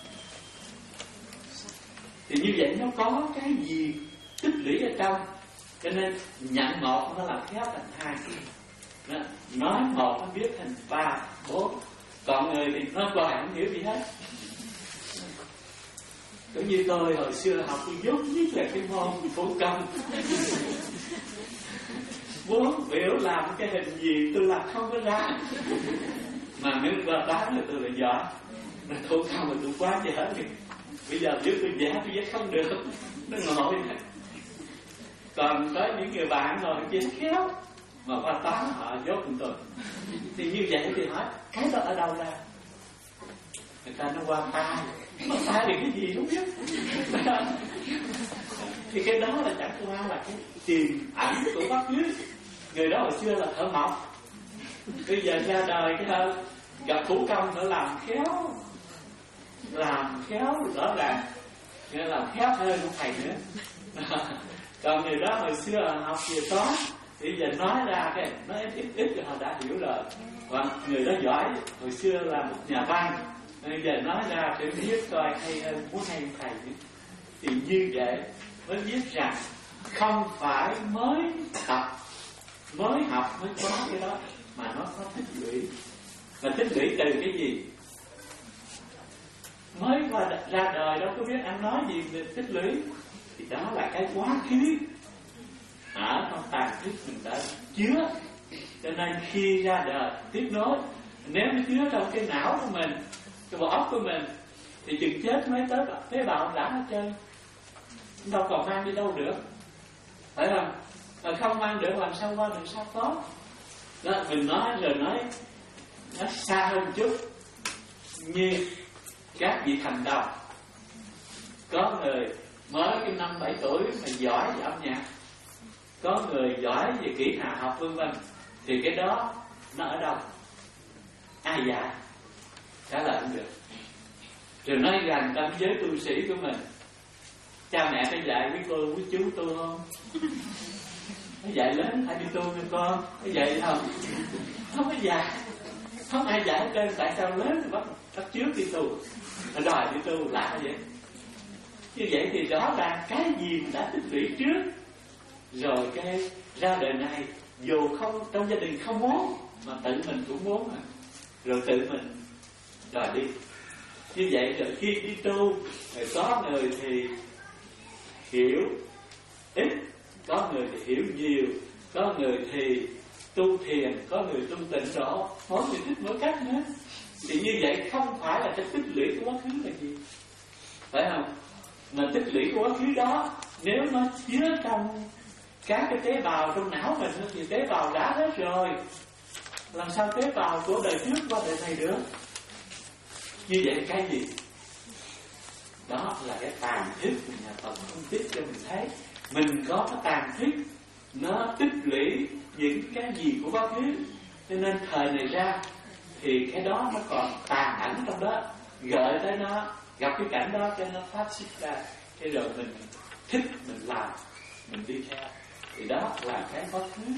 Thì như vậy nó có cái gì tích lũy ở trong, cho nên nhận một nó làm khéo thành hai, nó, nói một nó biết thành ba, bốn. Còn người thì nói hoài không hiểu gì hết. Cũng như tôi hồi xưa học tôi dốt nhất là cái môn thủ công. Muốn biểu làm cái hình gì tôi làm không có ra, mà nếu qua bán là tôi lại giỏi, mà thủ công mà tôi quá dở thì bây giờ nếu tôi vẽ tôi vẽ không được, nó ngồi. Còn có những người bạn ngồi trên khéo mà qua toán họ dốt cùng tôi, thì như vậy thì hỏi cái đó ở đâu ra? Người ta nó qua tay, nó tay thì cái gì không biết. Thì cái đó là chẳng qua là cái tiền ảnh của quá khứ. Người đó hồi xưa là thợ mộc, bây giờ ra đời cái thợ gặp thủ công nữa làm khéo, làm khéo rõ ràng, nghĩa là khéo hơn của thầy nữa. Còn người đó hồi xưa học về toán, bây giờ nói ra cái nói ít ít ít rồi họ đã hiểu rồi. Và người đó giỏi, hồi xưa là một nhà văn, bây giờ nói ra để biết coi hay hơn, muốn hay thầy nữa. Thì như vậy mới biết rằng không phải mới tập, mới học mới có cái đó, mà nó có tích lũy. Mà tích lũy từ cái gì? Mới qua ra đời đâu có biết anh nói gì về tích lũy. Thì đó là cái quá khứ ở trong tàn thức mình đã chứa. Cho nên khi ra đời tiếp nối, nếu nó chứa trong cái não của mình, cái bộ óc của mình, thì chừng chết mới tới tế bào đã hết trơn, đâu còn mang đi đâu được, phải không? Mà không mang được làm sao qua được sao có. Đó, mình nói rồi nói nó xa hơn chút. Như các vị thành đồng, có người mới cái năm bảy tuổi mà giỏi về âm nhạc, có người giỏi về kỹ hạ học vân vân, thì cái đó nó ở đâu? Ai dạy? Trả lời không được. Rồi nói rằng trong giới tu sĩ của mình, cha mẹ phải dạy với cô với chú tu không? Nó dạy lớn phải đi tu nha con, nó dạy không? Không có dạy, không ai dạy hết trơn. Tại sao lớn thì bắt bắt trước đi tu, nó đòi đi tu lạ vậy? Như vậy thì rõ ràng cái gì đã tích lũy trước, rồi cái ra đời này dù không trong gia đình không muốn, mà tự mình cũng muốn, mà rồi tự mình đòi đi. Như vậy rồi khi đi tu, rồi có người thì hiểu ít, có người thì hiểu nhiều, có người thì tu thiền, có người tu tịnh độ, mỗi người thích mỗi cách nữa. Thì như vậy không phải là cái tích lũy của quá khứ là gì, phải không? Mà tích lũy của quá khứ đó, nếu nó chứa trong các cái tế bào trong não mình thì tế bào đã hết rồi, làm sao tế bào của đời trước qua đời này được? Như vậy cái gì? Đó là cái tàn thức mà nhà Phật phân tích cho mình thấy. Mình có cái tàn thức, nó tích lũy những cái gì của quá khứ. Cho nên thời này ra thì cái đó nó còn tàn ảnh trong đó, gợi tới nó, gặp cái cảnh đó cho nó phát xuất ra, cái rồi mình thích mình làm, mình đi theo. Thì đó là cái quá khứ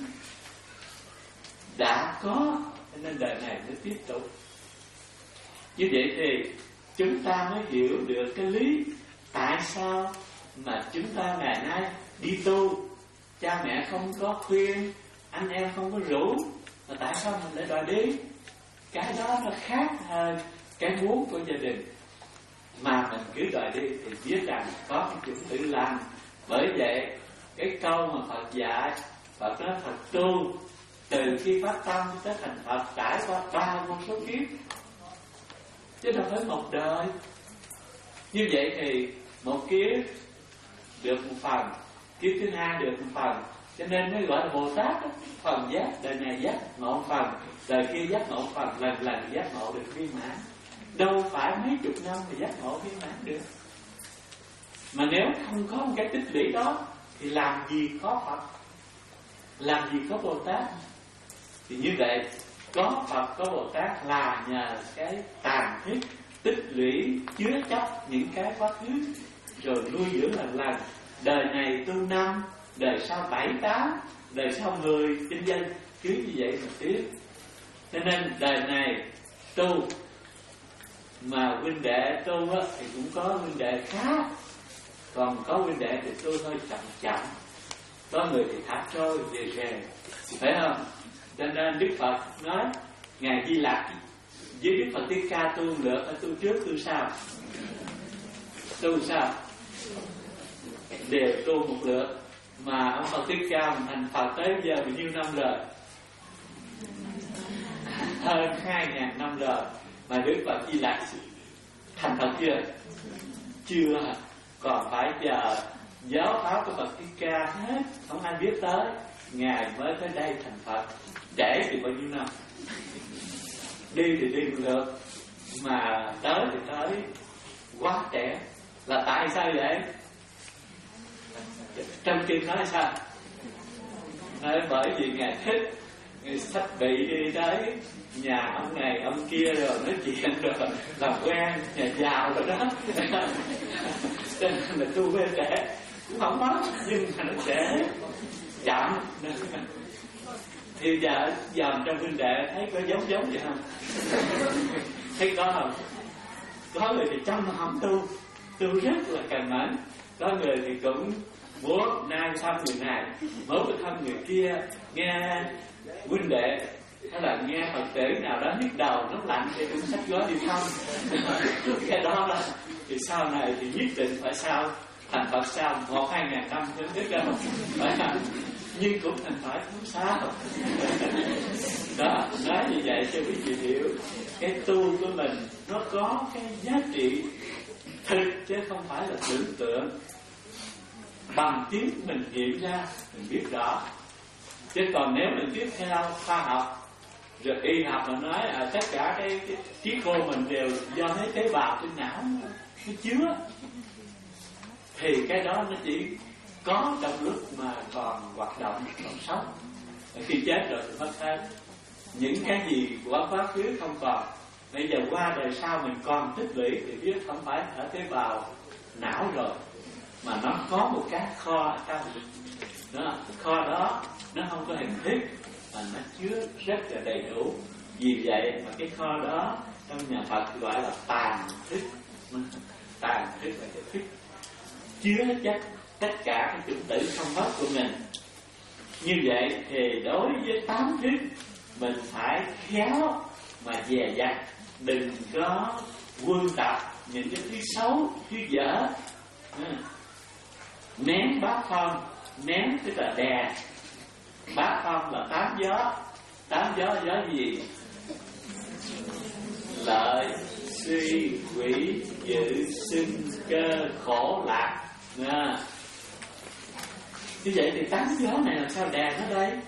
đã có, cho nên đời này mới tiếp tục. Như vậy thì chúng ta mới hiểu được cái lý tại sao mà chúng ta ngày nay đi tu, cha mẹ không có khuyên, anh em không có rủ, mà tại sao mình lại đòi đi? Cái đó nó khác hơn cái muốn của gia đình, mà mình cứ đòi đi thì biết rằng có cái chủng tử làm. Bởi vậy cái câu mà Phật dạy, Phật nói Phật tu từ khi phát tâm tới thành Phật trải qua ba vô số kiếp, chứ đâu phải một đời. Như vậy thì một kiếp được một phần, kiếp thứ hai được một phần, cho nên mới gọi là Bồ Tát đó. Phần giác, đời này giác ngộ phần, đời kia giác ngộ phần, lần lần giác ngộ được viên mãn. Đâu phải mấy chục năm thì giác ngộ viên mãn được. Mà nếu không có một cái tích lũy đó thì làm gì có Phật, làm gì có Bồ Tát. Thì như vậy có Phật, có Bồ Tát là nhờ cái tàn thức tích lũy chứa chấp những cái quá khứ, rồi nuôi dưỡng lần lần. Đời này tu năm, đời sau bảy tám, đời sau mười, kinh doanh cứ như vậy mà tiếp. Cho nên đời này tu mà huynh đệ tu á, thì cũng có huynh đệ khác, còn có huynh đệ thì tu hơi chậm chậm, có người thì thả trôi về về, phải không? Cho nên Đức Phật nói ngài Di Lặc với Đức Phật Thích Ca tu lượt, tu trước tu sau, tu sao đều tu một lượt. Mà ông Phật Thích Ca mình thành Phật tới giờ bao nhiêu năm rồi? Hơn hai ngàn năm rồi. Mà Đức Phật Di Lặc thành Phật chưa? Chưa. Còn phải chờ giáo pháp của Phật Thích Ca hết, không ai biết tới. Ngài mới tới đây thành Phật. Trễ thì bao nhiêu năm? Đi thì đi một lượt, mà tới thì tới quá trẻ. Là tại sao vậy? Trong kinh nói sao? Nói bởi vì Ngài thích, Ngài sắp bị đi tới nhà ông này ông kia rồi nói chuyện rồi làm quen nhà giàu rồi đó. Cho nên là tu về trẻ cũng không mất, nhưng mà nó trễ chậm. Thì giờ dòm trong huynh đệ thấy có giống giống vậy không? Thấy có không? Có người thì trong mà không tu, tu rất là cần mẫn. Có người thì cũng muốn nay thăm người này, mốt thăm người kia, nghe huynh đệ hay là nghe Phật tử nào đó nhức đầu nó lạnh thì cũng sách gói đi thăm. Cái đó là thì sau này thì nhất định phải sao thành Phật sau một hai ngàn năm nữa biết đâu, phải không? Nhưng cũng thành Phật không sao. Đó, nói như vậy cho quý vị hiểu cái tu của mình nó có cái giá trị thực chứ không phải là tưởng tượng. Bằng chứng mình nghiệm ra mình biết rõ. Chứ còn nếu mình tiếp theo khoa học rồi y học mà nói à, tất cả cái, cái trí khôn mình đều do mấy tế bào trên não nó chứa, thì cái đó nó chỉ có trong lúc mà còn hoạt động, còn sống. Khi chết rồi thì mất hết. Những cái gì của quá khứ không còn, bây giờ qua đời sau mình còn tích lũy thì biết không phải ở tế bào não rồi, mà nó có một cái kho ở trong đó. Kho đó nó không có hình thức mà nó chứa rất là đầy đủ. Vì vậy mà cái kho đó trong nhà Phật gọi là tàn thức. Tàn thức là cái thức chứa chất tất cả các chủng tử không mất của mình. Như vậy thì đối với tám thức mình phải khéo mà dè dặt, đừng có quân tập những cái thứ xấu, thứ dở. À, nén bát phong, nén tức là đè. Bát phong là tám gió. Tám gió gió gì? Lợi, suy, quỷ, dự, sinh, cơ, khổ, lạc. À, như vậy thì tám gió này làm sao đè nó đây?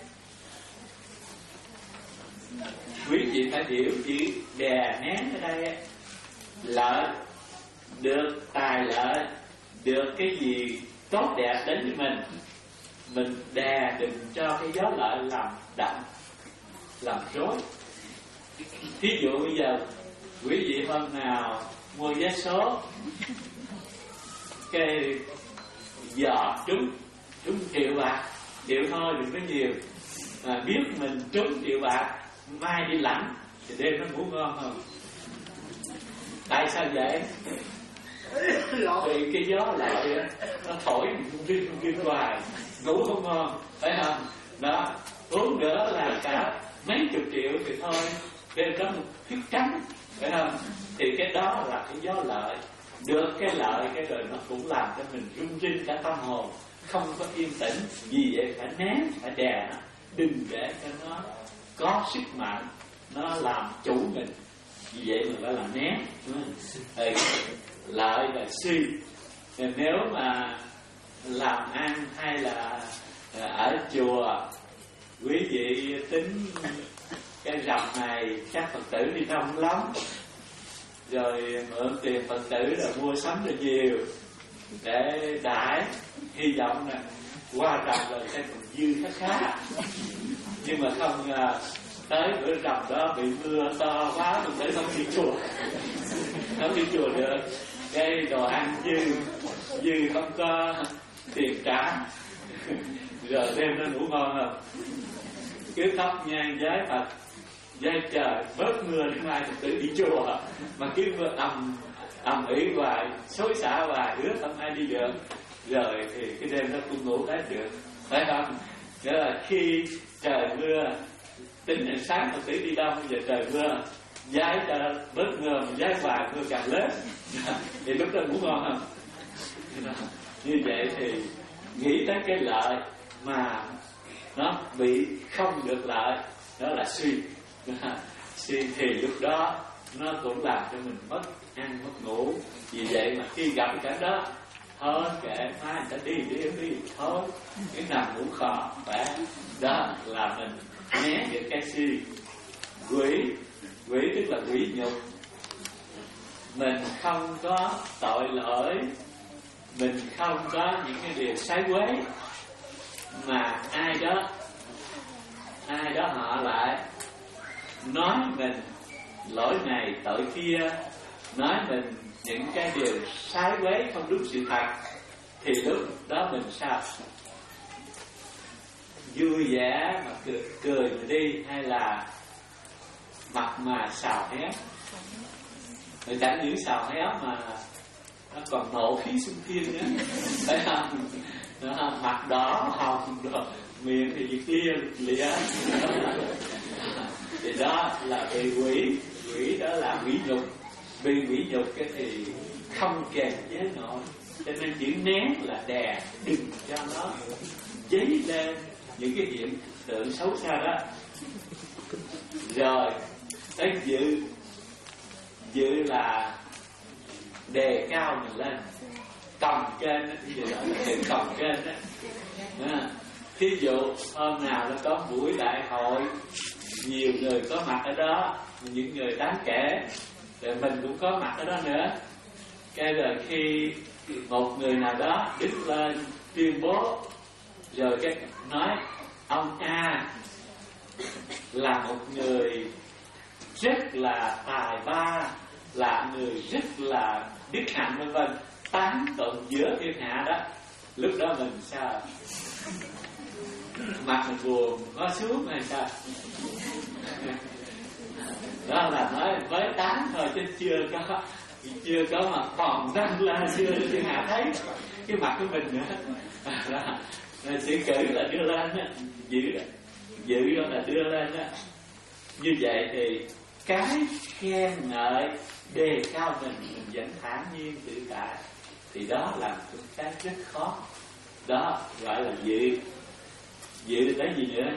Quý vị phải hiểu chữ đè nén ở đây. Lợi, được tài lợi, được cái gì tốt đẹp đến với mình, mình đè đừng cho cái gió lợi làm đậm, làm rối. Thí dụ bây giờ quý vị hôm nào mua vé số, cái giờ trúng trúng triệu bạc, triệu thôi đừng có nhiều, mà biết mình trúng triệu bạc mai đi lãnh thì đêm nó ngủ ngon không? Tại sao vậy? Vì cái gió lợi nó thổi rung rinh rung rinh hoài, ngủ không ngon, phải không? Đó, uống nữa là cả mấy chục triệu thì thôi, đêm có một huyết trắng, phải không? Thì cái đó là cái gió lợi. Được cái lợi cái rồi nó cũng làm cho mình rung rinh cả tâm hồn, không có yên tĩnh. Vì vậy phải nén, phải đè nó, đừng để cho nó có sức mạnh nó làm chủ mình. Vì vậy mình phải làm nén. Thì lợi và suy. Thì nếu mà làm ăn hay là ở chùa, quý vị tính cái rằm này các Phật tử đi đông lắm, rồi mượn tiền Phật tử rồi mua sắm rồi nhiều để đãi, hy vọng là qua rằm rồi sẽ còn dư khá khá. Nhưng mà không à, tới bữa rằm đó bị mưa to quá, Phật tử không đi chùa, không đi chùa được, cái đồ ăn dư dư không có tiền trả, rồi đêm nó ngủ ngon không? Cứ thắp nhang giái Phật, giái trời bớt mưa đi mai Phật tử đi chùa, mà cứ mưa ầm ầm ĩ hoài, xối xả hoài, ướt không ai đi được, rồi thì cái đêm nó cũng ngủ hết được, phải không? Nghĩa là khi trời mưa, tính là sáng Phật tử đi đâu, bây giờ trời mưa, giái cho bớt mưa, mà giái hoài mưa càng lớn, thì lúc đó ngủ ngon không? Như vậy thì nghĩ tới cái lợi mà nó bị không được lợi, đó là suy. Suy thì lúc đó nó cũng làm cho mình mất ăn mất ngủ. Vì vậy mà khi gặp cái đó, thôi kệ mai ta đi đi đi thôi, cái nằm ngủ khò khỏe, đó là mình né được cái suy. Quỷ, quỷ tức là quỷ nhục. Mình không có tội lỗi, mình không có những cái điều sai quấy, mà ai đó ai đó họ lại nói mình lỗi này tội kia, nói mình những cái điều sai quấy không đúng sự thật, thì lúc đó mình sao? Vui vẻ mà cười, cười mà đi, hay là mặt mà xào héo? Rồi chẳng những xào héo mà nó còn nộ khí xung thiên nữa, phải không? Đó, mặt đỏ hồng rồi miệng thì lia lịa, thì đó là bị quỷ. Quỷ đó là quỷ nhục. Bị quỷ nhục cái thì không kềm chế nổi, cho nên chỉ nén là đè, đừng cho nó dấy lên những cái hiện tượng xấu xa đó. Rồi tới dự, dự là đề cao mình lên, cầm kênh đó, bây giờ gọi là cầm kênh đó. À, thí dụ hôm nào nó có buổi đại hội, nhiều người có mặt ở đó, những người đáng kể, rồi mình cũng có mặt ở đó nữa. Cái rồi khi một người nào đó đứng lên tuyên bố, rồi cái nói ông A là một người rất là tài ba, là người rất là đức hạnh vân vân, tán tụng giữa thiên hạ đó. Lúc đó mình sao? Mặt mình buồn có xuống hay sao? Đó là nói với tán thôi, chứ chưa có chưa có mà còn răng la chưa thiên hạ thấy cái mặt của mình nữa. Đó, sự cử là đưa lên đó, giữ giữ đó là đưa lên đó. Như vậy thì cái khen ngợi đề cao mình, mình vẫn thản nhiên tự tại, thì đó là một cái rất khó. Đó gọi là dự. Dự tới gì nữa?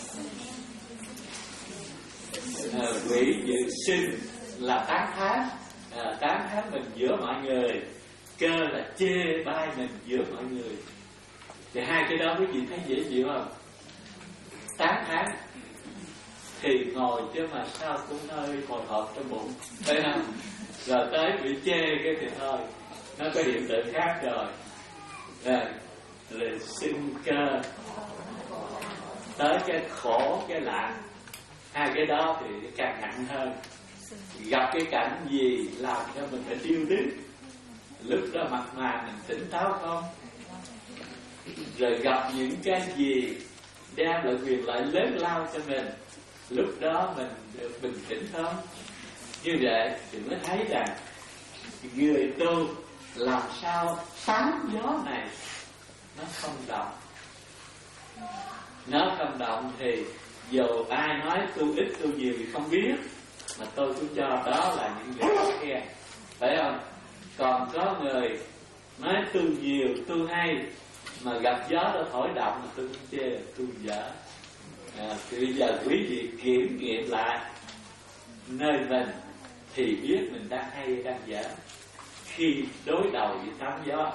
À, quỷ dự sinh là tán thán, à, tán thán mình giữa mọi người. Cơ là chê bai mình giữa mọi người. Thì hai cái đó quý vị thấy dễ chịu không? Tán thán thì ngồi chứ mà sao cũng hơi hồi hộp trong bụng, phải không? Rồi tới bị chê cái thì thôi, nó có hiện tượng khác rồi. Rồi rồi sinh cơ, tới cái khổ cái lạc. Hai cái đó thì càng nặng hơn. Gặp cái cảnh gì làm cho mình phải điêu đứng, lúc đó mặt mày mình tỉnh táo không? Rồi gặp những cái gì đem lại quyền lợi lớn lao cho mình, lúc đó mình được bình tĩnh không? Như vậy thì mới thấy rằng người tu làm sao tán gió này nó không động. Nó không động thì dù ai nói tu ít tu nhiều thì không biết, mà tôi cũng cho đó là những người có khen, phải không? Còn có người nói tu nhiều, tu hay, mà gặp gió nó thổi động mà tôi cũng chê là tu dở. À, thì bây giờ quý vị kiểm nghiệm lại nơi mình thì biết mình đang hay hay đang dở khi đối đầu với tám gió.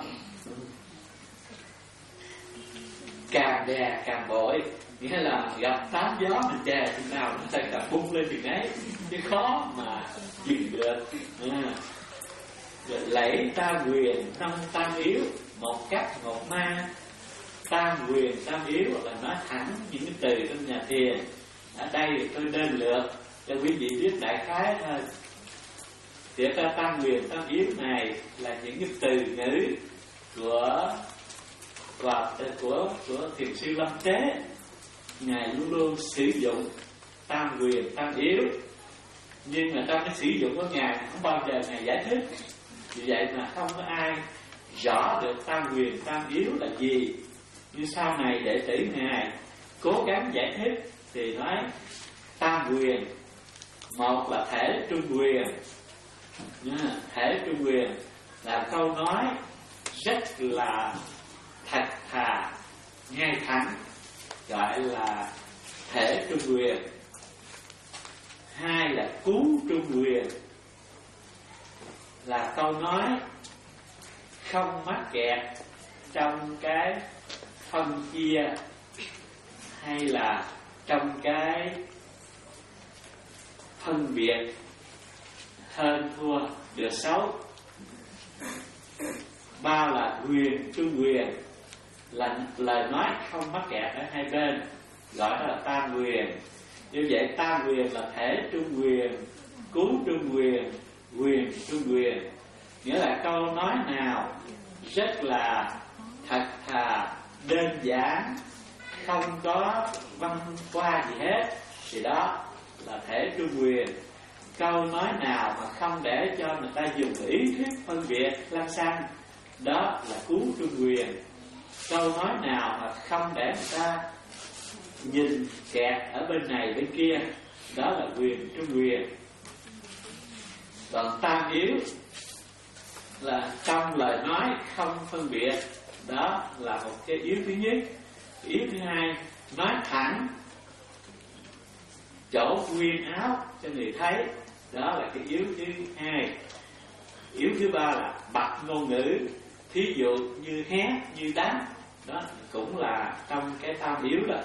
Càng đè càng bội, nghĩa là gặp tám gió mình đè chừng nào nó sẽ càng bung lên chừng ấy, chứ khó mà dừng được. À, lẫy tam quyền năm tam yếu, một cách một ma. Tam quyền tam yếu là nói thẳng những cái từ trong nhà thiền. Ở đây thì tôi đơn lược cho quý vị biết đại khái thôi. Thì ra tam quyền tam yếu này là những cái từ ngữ của và của của thiền sư Lâm Tế. Ngài luôn luôn sử dụng tam quyền tam yếu, nhưng mà trong cái sử dụng của Ngài không bao giờ Ngài giải thích. Vì vậy mà không có ai rõ được tam quyền tam yếu là gì. Nhưng sau này đệ tử Ngài cố gắng giải thích thì nói tam quyền, một là thể trung quyền. Thể trung quyền là câu nói rất là thật thà, ngay thẳng, gọi là thể trung quyền. Hai là cứu trung quyền, là câu nói không mắc kẹt trong cái phân chia hay là trong cái phân biệt hơn thua được xấu. Ba là quyền trung quyền, là lời nói không mắc kẹt ở hai bên, gọi là tam quyền. Như vậy tam quyền là thể trung quyền, cứu trung quyền, quyền trung quyền. Nghĩa là câu nói nào rất là thật thà, đơn giản, không có văn qua gì hết, thì đó là thể trung quyền. Câu nói nào mà không để cho người ta dùng ý thức phân biệt lăng xăng, đó là cứu trung quyền. Câu nói nào mà không để người ta nhìn kẹt ở bên này bên kia, đó là quyền trung quyền. Còn tam yếu là trong lời nói không phân biệt, đó là một cái yếu thứ nhất. Yếu thứ hai, nói thẳng, chỗ quyên áo cho người thấy, đó là cái yếu thứ hai. Yếu thứ ba là bật ngôn ngữ, thí dụ như hét, như đáp, đó cũng là trong cái tam yếu đó.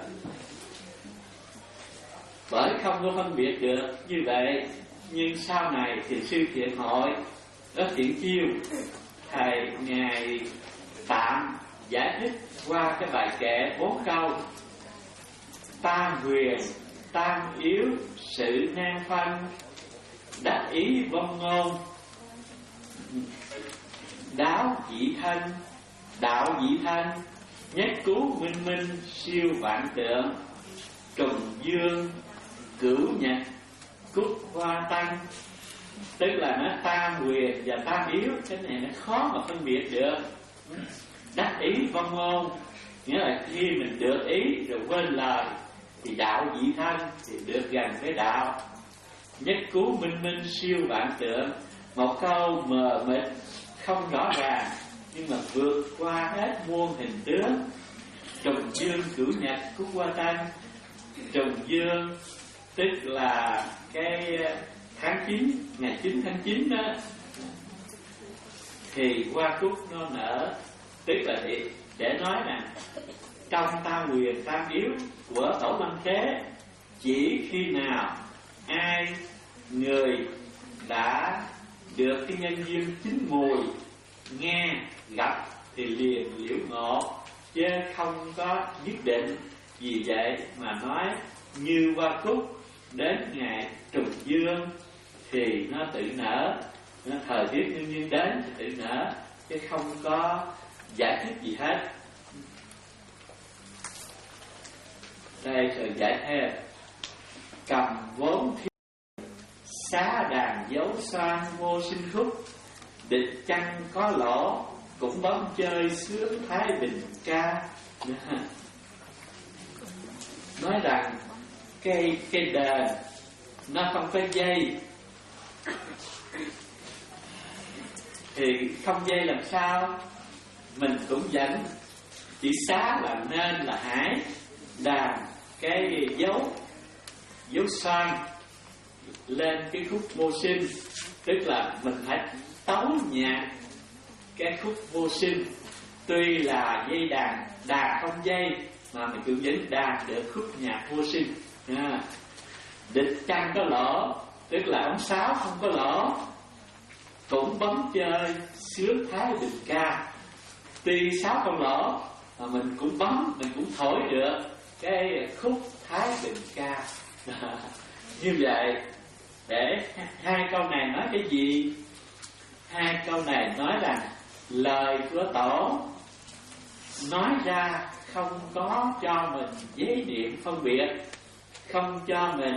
Bởi không có phân biệt được như vậy, nhưng sau này thì sư Thiện Hội đó Thiện Chiêu, thầy ngài tạm giải thích qua cái bài kệ bốn câu: tam quyền tam yếu sự nan phân, đắc ý vong ngôn, đáo dị thân, đạo dị thân, nhất cứu minh minh siêu vạn tượng, trùng dương cửu nhật cúc hoa tăng. Tức là nó tam quyền và tam yếu, cái này nó khó mà phân biệt được. Đắc ý vong ngôn, nghĩa là khi mình được ý rồi quên lời, thì đạo dị thân thì được gần với đạo. Nhất cứu minh minh siêu vạn tượng, một câu mờ mịt không rõ ràng nhưng mà vượt qua hết muôn hình tướng. Trùng dương cửu nhật cúc hoa tăng, trùng dương tức là cái tháng chín, ngày chín tháng chín đó, thì hoa cúc nó nở. Tức là để, để nói rằng trong tam quyền tam yếu của Tổ Lâm Tế, chỉ khi nào ai người đã được cái nhân duyên chín mùi, nghe gặp thì liền liễu ngộ, chứ không có nhất định. Vì vậy mà nói như hoa cúc đến ngày trùng dương thì nó tự nở, nó thời tiết nhân nhiên đến thì tự nở, chứ không có giải thích gì hết. Đây rồi giải thêm: cầm vốn thiên xá đàn dấu xoan vô sinh khúc, địch chăng có lỗ cũng bấm chơi sướng thái bình ca. Nói rằng cây cây đền nó không có dây, thì không dây làm sao mình cũng dẫn. Chỉ xá là nên là hải, đàn cái dấu dấu xoan lên cái khúc vô sinh, tức là mình phải tấu nhạc cái khúc vô sinh. Tuy là dây đàn, đàn không dây mà mình cũng vẫn đàn được khúc nhạc vô sinh. À, địch chăng có lỗ, tức là ống sáo không có lỗ, cũng bấm chơi sướng thái bình ca. Tuy sáo không lỗ mà mình cũng bấm, mình cũng thổi được cái khúc thái bình ca. À, như vậy để hai câu này nói cái gì? Hai câu này nói rằng lời của Tổ nói ra không có cho mình giới niệm phân biệt, không cho mình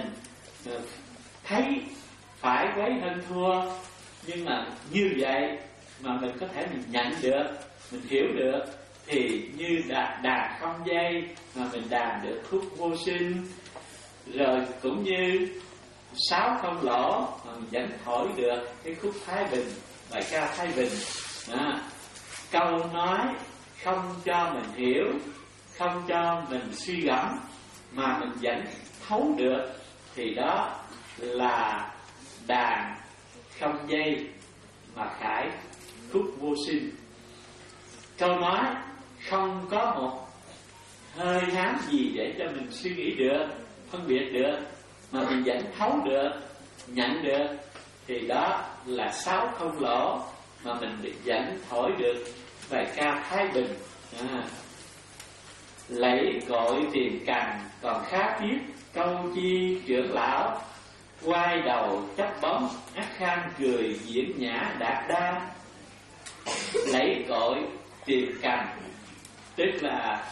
thấy phải quấy hơn thua. Nhưng mà như vậy mà mình có thể mình nhận được, mình hiểu được, thì như đàn, đàn không dây mà mình đàn được khúc vô sinh, rồi cũng như sáo không lỗ mà mình vẫn thổi được cái khúc thái bình, bài ca thái bình. À, câu nói không cho mình hiểu, không cho mình suy gẫm mà mình vẫn thấu được, thì đó là đàn không dây mà khải khúc vô sinh. Câu nói không có một hơi hám gì để cho mình suy nghĩ được, phân biệt được, mà mình vẫn thấu được, nhận được, thì đó là sáo không lỗ mà mình vẫn thổi được bài ca thái bình. À, lấy cội tiền cằn còn khá biết, câu chi trưởng lão, quay đầu chấp bóng ác khang cười diễn nhã đạt đa. Lấy cội tiền cằn tức là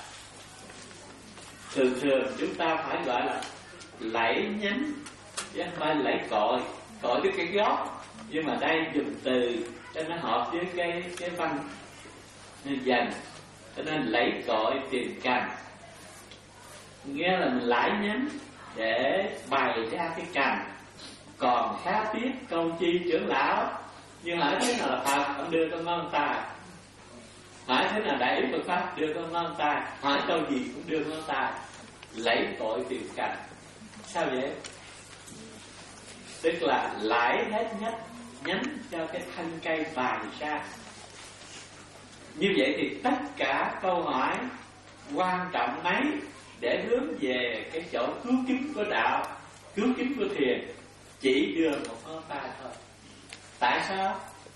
thường thường chúng ta phải gọi là lẫy nhánh, chứ không phải lẫy cội. Cội tức cái gốc, nhưng mà đây dùng từ cho nó hợp với cái cái văn nên dần, cho nên lấy cội tiền cằn nghĩa là mình lãi nhánh để bày ra cái cành. Còn khá tiếc câu chi trưởng lão, nhưng hỏi thế nào là Phật, ông đưa con ngón tay. Hỏi thế nào đại Phật Pháp, đưa con ngón tay. Hỏi câu gì cũng đưa ngón tay. Lấy cội tiền cành. Sao vậy? Tức là lãi hết nhất nhánh cho cái thân cây bài ra. Như vậy thì tất cả câu hỏi quan trọng mấy để hướng về cái chỗ cứu kính của đạo, cứu kính của thiền, chỉ đưa một ngón tay thôi. Tại sao?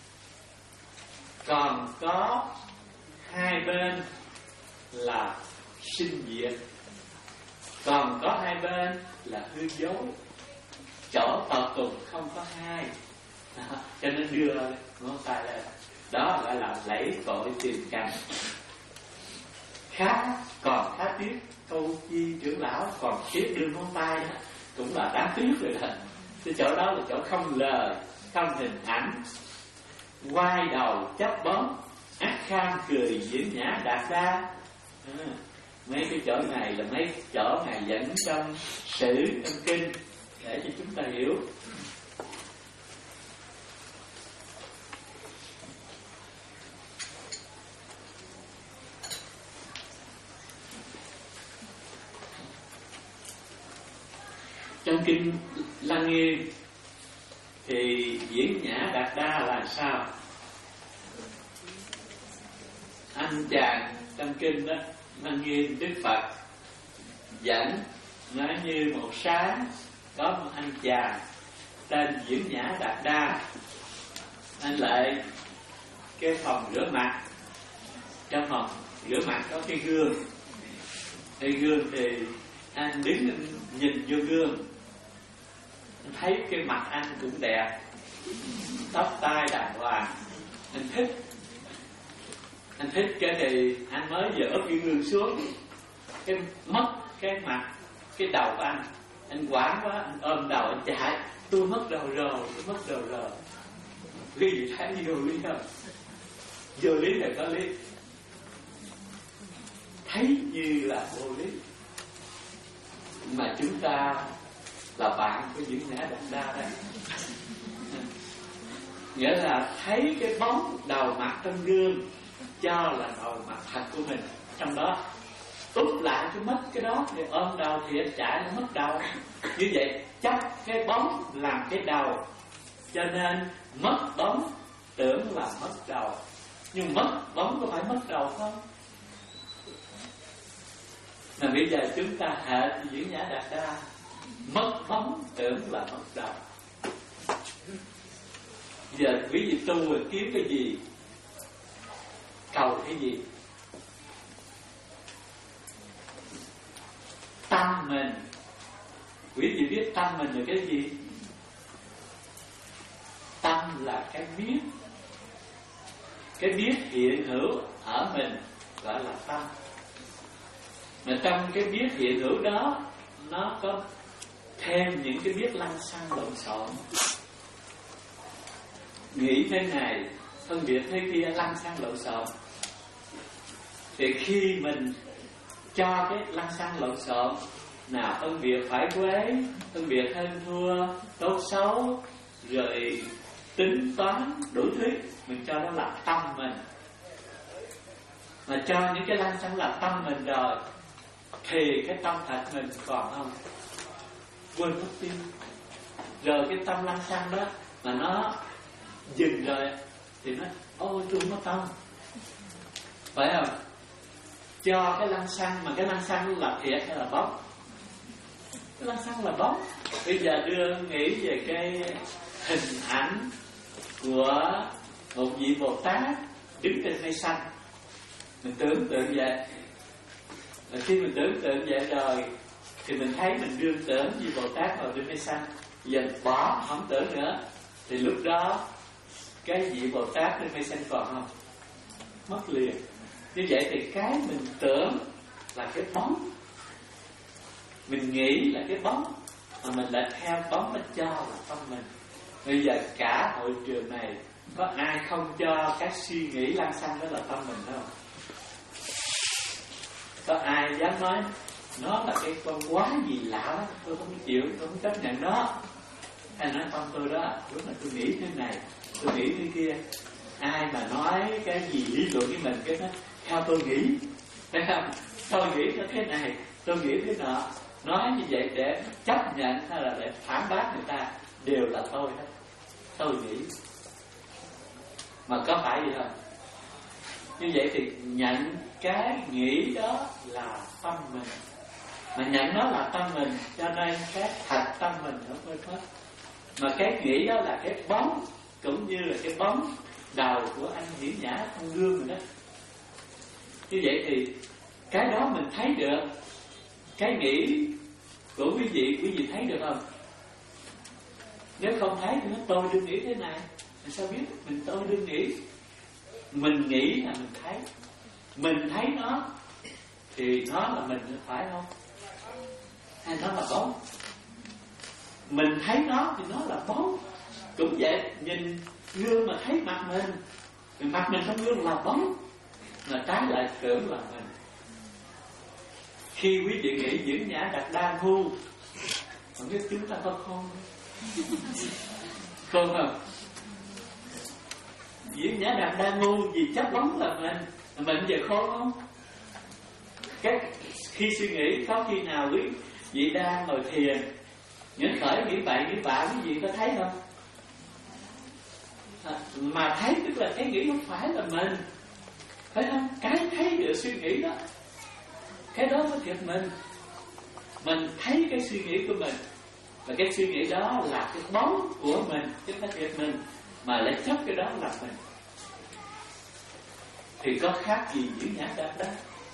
Còn có hai bên là sinh diệt, còn có hai bên là hư dối. Chỗ tận cùng không có hai, đó, cho nên đưa ngón tay lên. Đó gọi là lấy cội tiền cành. Khá, còn khá tiếc câu chi trưởng lão, còn tiếc đưa ngón tay đó cũng là đáng tiếc rồi đó. Cái chỗ đó là chỗ không lời, không hình ảnh. Quay đầu chấp bóng, ác kham cười diễn nhã đạt đa. À, mấy cái chỗ này là mấy chỗ Ngài dẫn trong sử, trong kinh để cho chúng ta hiểu. Trong kinh Lăng Nghiêm thì diễn nhã đạt đa là sao? Anh chàng trong kinh đó, Lăng Nghiêm Đức Phật dẫn nói như một sáng có một anh chàng tên Diễn Nhã Đạt Đa. Anh lại cái phòng rửa mặt, trong phòng rửa mặt có cái gương. Cái gương thì anh đứng anh nhìn vô gương, anh thấy cái mặt anh cũng đẹp, tóc tai đàng hoàng, anh thích. Anh thích cái thì anh mới dỡ cái gương xuống, cái mất cái mặt, cái đầu của anh. Anh quảng quá, anh ôm đầu anh chạy, tôi mất đầu rồi, tôi mất đầu rồi. Cái gì thấy vô lý không? Vô lý là có lý, thấy như là vô lý. Mà chúng ta là bạn của những ngã Đạt Đa đây, nghĩa là thấy cái bóng đầu mặt trong gương cho là đầu mặt thật của mình. Trong đó úp lại cái mất cái đó thì ôm đầu thì anh chạy nó mất đầu. Như vậy chấp cái bóng làm cái đầu, cho nên mất bóng tưởng là mất đầu. Nhưng mất bóng có phải mất đầu không? Mà bây giờ chúng ta hệ diễn Nhã Đạt Đa, mất bóng tưởng là mất đầu. Giờ quý vị tu rồi kiếm cái gì, cầu cái gì? Tâm mình. Quý vị biết tâm mình là cái gì? Tâm là cái biết. Cái biết hiện hữu ở mình gọi là tâm. Mà trong cái biết hiện hữu đó, nó có thêm những cái biết lăng xăng lộn xộn. Nghĩ thế này, phân biệt thế kia, lăng xăng lộn xộn. Thì khi mình cho cái lăng xăng lộn xộn, nào phân biệt phải quấy, phân biệt hơn thua, tốt xấu, rồi tính toán đủ thứ, mình cho nó là tâm mình. Mà cho những cái lăng xăng là tâm mình rồi, thì cái tâm thật mình còn không? Quên mất tiêu. Rồi cái tâm lăng xăng đó mà nó dừng rồi thì nó ôi tôi không có tâm, phải không? Cho cái lăng xăng, mà cái lăng xăng là thiệt hay là bóng? Cái lăng xăng là bóng. Bây giờ đưa nghĩ về cái hình ảnh của một vị Bồ Tát đứng trên mây xanh. Mình tưởng tượng vậy. Và khi mình tưởng tượng vậy rồi thì mình thấy mình đương tưởng vị Bồ Tát ngồi trên mây xanh. Giờ bỏ không tưởng nữa, thì lúc đó cái vị Bồ Tát trên mây xanh còn không? Mất liền. Như vậy thì cái mình tưởng là cái bóng, mình nghĩ là cái bóng, mà mình lại theo bóng nó cho là tâm mình. Bây giờ cả hội trường này có ai không cho cái suy nghĩ lăng xăng đó là tâm mình đâu? Có ai dám nói nó là cái con quá gì lạ đó, tôi không chịu, tôi không chấp nhận nó? Hay nói con tôi đó, lúc là tôi nghĩ thế này, tôi nghĩ thế kia. Ai mà nói cái gì lý luận với mình cái đó theo tôi nghĩ, thấy không? Tôi nghĩ nó thế này, tôi nghĩ thế nọ, nói như vậy để chấp nhận hay là để phản bác người ta, đều là tôi hết. Tôi nghĩ. Mà có phải vậy không? Như vậy thì nhận cái nghĩ đó là tâm mình. Mà nhận nó là tâm mình, cho nên cái thật tâm mình nó quên mất. Mà cái nghĩ đó là cái bóng, cũng như là cái bóng đầu của anh Hiển Nhã trong gương mình đó. Như vậy thì cái đó mình thấy được. Cái nghĩ của quý vị, quý vị thấy được không? Nếu không thấy thì nó tôi đừng nghĩ thế này, mình sao biết mình tôi đừng nghĩ? Mình nghĩ là mình thấy. Mình thấy nó thì nó là mình, phải không? Hay nó là bóng? Mình thấy nó thì nó là bóng. Cũng vậy, nhìn gương mà thấy mặt mình, thì mặt mình trong gương là bóng, mà trái lại tưởng là mình. Khi quý vị nghĩ Diễn Nhã Đạt Đa ngu, không biết chúng ta có khôn không? Khôn không? Diễn Nhã Đạt Đa ngu vì chấp bóng là mình, là mình giờ khôn không? Cái khi suy nghĩ có khi nào quý vị đang ngồi thiền, những khởi nghĩ bậy nghĩ bạ, quý vị có thấy không? À, mà thấy tức là cái nghĩ không phải là mình, phải không? Cái thấy được suy nghĩ đó, cái đó mới thiệt mình. Mình thấy cái suy nghĩ của mình, và cái suy nghĩ đó là cái bóng của mình, chứ không phải thiệt mình, mà lại chấp cái đó là mình. thì có khác gì diễn nhã Đạt Đa?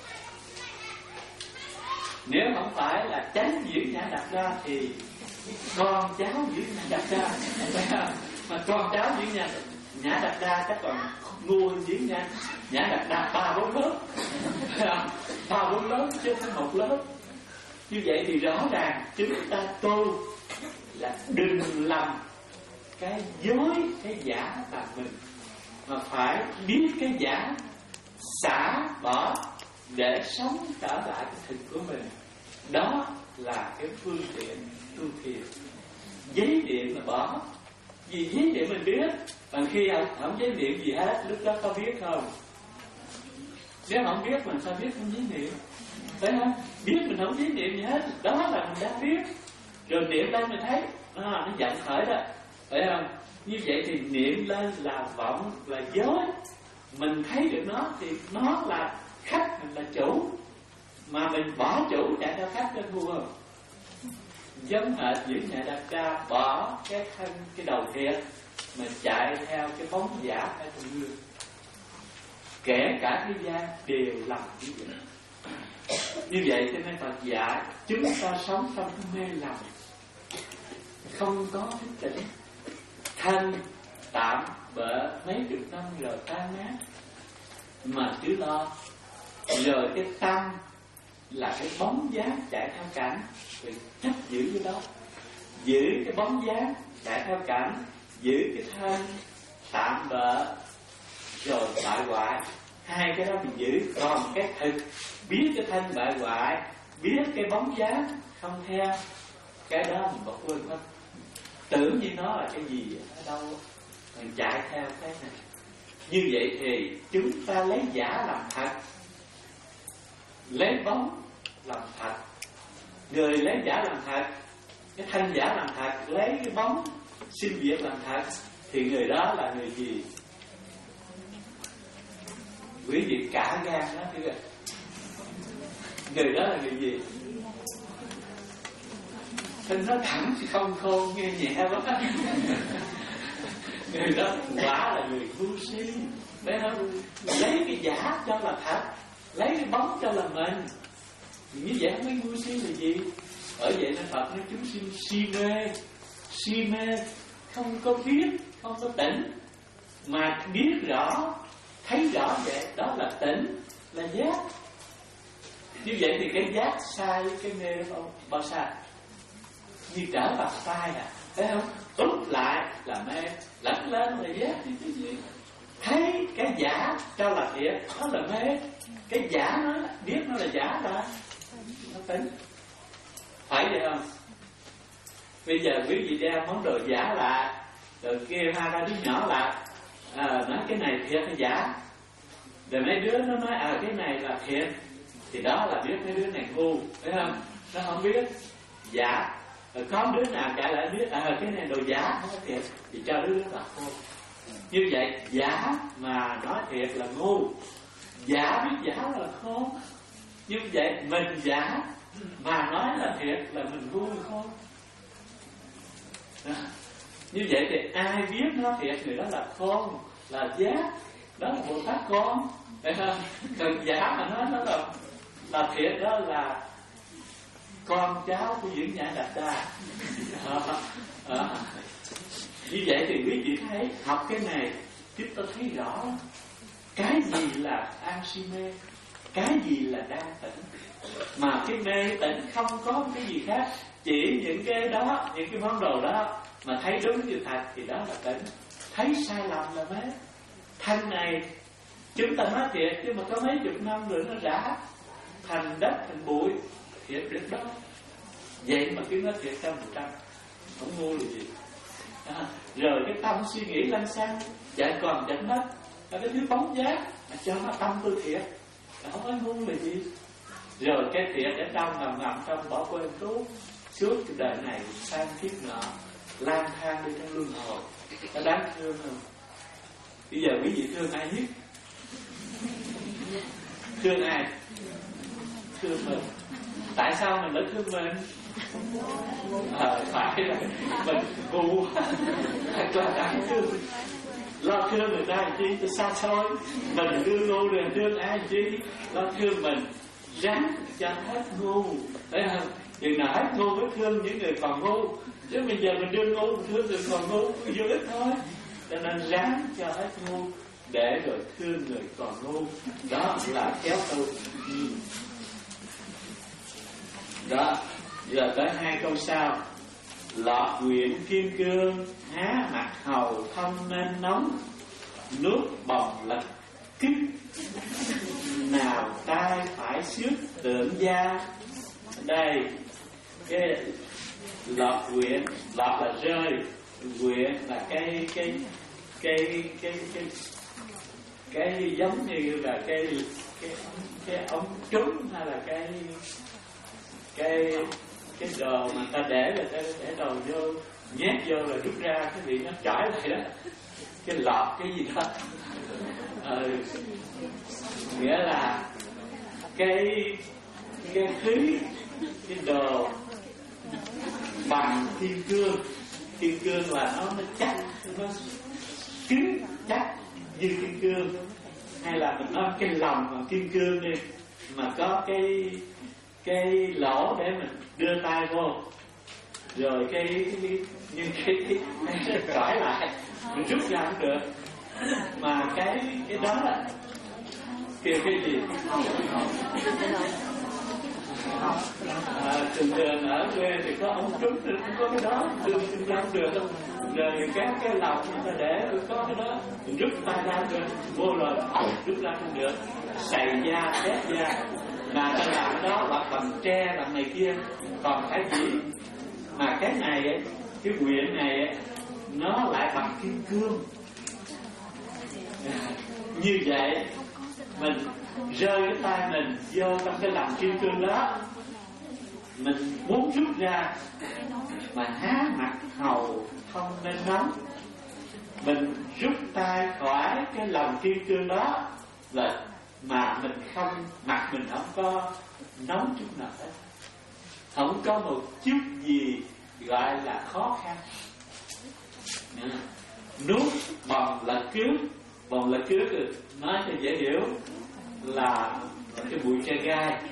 Nếu không phải là chánh diễn nhã Đạt Đa thì con cháu diễn nhã Đạt Đa, mà con cháu diễn nhã nhã Đạt Đa chắc còn ngu hơn diễn nhã nhã Đạt Đa ba bốn lớp, ba bốn lớp chứ không một lớp. Như vậy thì rõ ràng chúng ta tu là đừng lầm cái dối, cái giả là mình, mà phải biết cái giả, xả bỏ để sống trở lại cái thực của mình. Đó là cái phương tiện tu thiền. Giấy điện là bỏ, vì giấy điện mình biết, còn khi không, không giấy điện gì hết, lúc đó có biết không? Nếu không biết mình sao biết không giấy điện? Phải không? Biết mình không giấy điện gì hết, đó là mình đã biết. Rồi niệm lên mình thấy à, nó giận khởi đó, phải không? Như vậy thì niệm lên là vọng, là dối. Mình thấy được nó thì nó là khách, mình là chủ. Mà mình bỏ chủ chạy theo khách cho thua không? Giống hệt những nhà Đạt Đa bỏ cái thân, cái đầu thiệt, mà chạy theo cái bóng giả ở trong gương. Kể cả thế gian đều làm như vậy. Như vậy cho nên Phật dạy chúng ta sống trong cái mê lầm, không có thức tỉnh. Thân tạm bỡ mấy chục năm rồi tan nát, mà cứ lo. Rồi cái tâm là cái bóng dáng chạy theo cảnh, rồi chấp giữ cái đó. Giữ cái bóng dáng chạy theo cảnh, giữ cái thân tạm bỡ rồi bại hoại. Hai cái đó mình giữ. Còn cái thực, biết cái thân bại hoại, biết cái bóng dáng không theo, cái đó mình bỏ quên mất. Tưởng như nó là cái gì ở đâu, mình chạy theo cái này. Như vậy thì chúng ta lấy giả làm thật, lấy bóng làm thật. Người lấy giả làm thật, cái thân giả làm thật, lấy cái bóng sinh diệt làm thật, thì người đó là người gì? Quý vị cả gan đó thưa ạ. Người đó là người gì? Thân nó thẳng thì không khôn, nghe nhẹ quá. Người đó quả là người ngu si, phải không? Lấy cái giả cho là thật, lấy cái bóng cho là mình. Như vậy không biết ngu si là gì? Ở vậy nên Phật nói chúng sinh si mê. Si mê không có biết, không có tỉnh, mà biết rõ, thấy rõ vậy, đó là tỉnh, là giác. Như vậy thì cái giác sai với cái mê bao, bao xa? Như trở vào sai à, thấy không? Úp lại là mê, lẫn lên là giác thì cái gì? Thấy cái giả cho là thiệt, đó là mê. Cái giả nó biết nó là giả là nó tính. Phải vậy không? Bây giờ quý vị đem món đồ giả lại, rồi kia hai ba đứa nhỏ lại à, nói cái này thiệt hay giả, rồi mấy đứa nó nói à cái này là thiệt, thì đó là biết mấy đứa này ngu, phải không? Nó không biết giả. Rồi có đứa nào trả lại biết à cái này đồ giả không có thiệt, thì cho đứa đó là khôn. Như vậy giả mà nói thiệt là ngu, giả biết giả là khôn. Như vậy mình giả mà nói là thiệt là mình ngu khôn. Đó. Như vậy thì ai biết nó thiệt người đó là khôn, là giác, đó là Bồ Tát con, phải không? Còn giả mà nói nó là là thiệt, đó là con cháu của Diễn Nhã Đạt Đa. Như vậy thì quý vị thấy học cái này chúng ta thấy rõ cái gì là an si mê, cái gì là đang tỉnh. Mà cái mê tỉnh không có cái gì khác, chỉ những cái đó, những cái món đồ đó mà thấy đúng như thật thì đó là tỉnh. Thấy sai lầm là mê. Thân này chúng ta nói thiệt, nhưng mà có mấy chục năm rồi nó rã thành đất, thành bụi, thiệt được đó. Vậy mà cứ nói thiệt trăm phần trăm, không ngu là gì. À, rồi cái tâm suy nghĩ lăng xăng, chạy còn chạy đất, là cái thứ bóng giác, mà cho nó tâm tư thiệt, là không có ngu là gì. Rồi cái thiệt ở trong ngầm ngầm trong bỏ quên suốt suốt cái đời này sang kiếp nọ, lang thang đi trong luân hồi. Nó đáng thương không? Bây giờ quý vị thương ai nhất? Thương ai? Thương mình. Tại sao mình lại thương mình? À, phải là mình ngu, thật là đáng thương. lo thương người ta làm chi cho xa xôi, mình thương ngu rồi thương ai làm chi, lo thương mình ráng cho hết ngu, thấy không? Chừng nào hết ngu mới thương những người còn ngu, chứ bây giờ mình đương ngu mình thương người còn ngu vô ích thôi. Cho nên ráng cho hết ngu để rồi thương người còn ngu, đó là kéo tu. Ừ. Đó, giờ tới hai câu sau. Lọt quyện kim cương, há mặt hầu thông nên nóng, nước bồng lật kích, nào tai phải xước tượng da. Đây, cái lọt quyện, lọt là rơi, quyện là cái cái cái cái cái cái giống như là cái cái cái ống trúng hay là cái cái cái đồ mà ta để là ta để đồ vô, nhét vô rồi rút ra cái vị nó chảy lại đó, cái lọt cái gì đó. Ừ. Nghĩa là cái cái khí, cái đồ bằng kim cương. Kim cương là nó nó chắc, nó cứng chắc như kim cương, hay là mình nói cái lòng bằng kim cương đi, mà có cái cái lỗ để mình đưa tay vô, rồi cái như cái cái cởi lại mình rút ra cũng được. Mà cái cái đó là kêu cái gì? À, thường thường ở quê thì có ống trúng thì cũng có cái đó, đường kinh doanh được không? Rồi các cái lòng người ta để có cái đó, mình rút tay ra được, vô rồi rút ra không được, xày da, tét da. Mà ta làm cái đó hoặc bằng tre, bằng này kia, còn cái gì mà cái này ấy, cái quyện này ấy, nó lại bằng kim cương. Như vậy mình rơi cái tay mình vô trong cái lòng kim cương đó, mình muốn rút ra mà há mặt hầu không nên nóng, mình rút tay khỏi cái lòng kim cương đó là mà mình không, mặt mình không có nóng chút nào hết, không có một chút gì gọi là khó khăn. Nuốt bồng là cướp, bồng là cướp được nói cho dễ hiểu là cái bụi tre gai.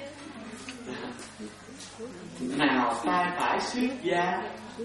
Nào tay phải xước da,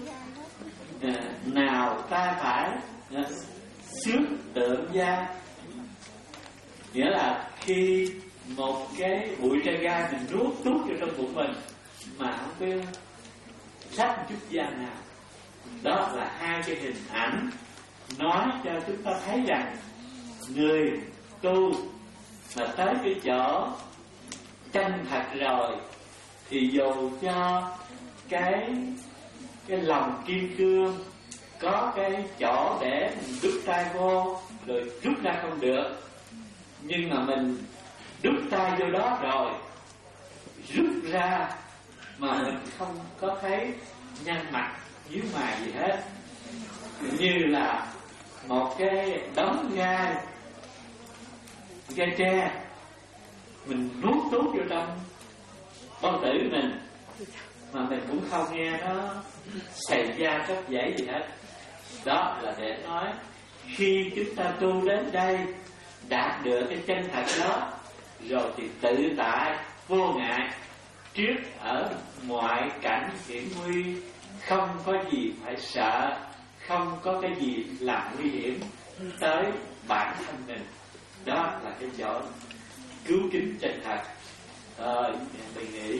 nào tay phải xước tượng da. Nghĩa là khi một cái bụi tre gai mình nuốt tút vào trong bụng mình mà không biết sách chút da nào. Đó là hai cái hình ảnh nói cho chúng ta thấy rằng người tu mà tới cái chỗ chân thật rồi thì dù cho cái cái lòng kim cương có cái chỗ để mình đút tay vô rồi rút ra không được, nhưng mà mình đút tay vô đó rồi rút ra mà mình không có thấy nhăn mặt nhíu mày gì hết, như là một cái đống gai gai tre mình nuốt tút vô trong bao tử mình mà mình cũng không nghe nó xày da cất dãy gì hết. Đó là để nói khi chúng ta tu đến đây đạt được cái chân thật đó rồi thì tự tại vô ngại trước ở mọi cảnh hiểm nguy, không có gì phải sợ, không có cái gì làm nguy hiểm tới bản thân mình. Đó là cái chỗ cứu kính chân thật. Ờ, mình nghĩ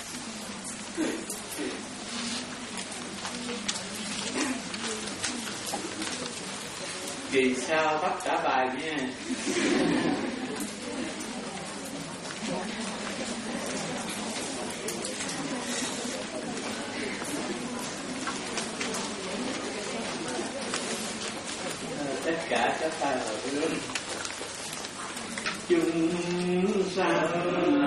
kỳ sau bắt trả bài nha. Tất cả các ta hồi hướng chúng sanh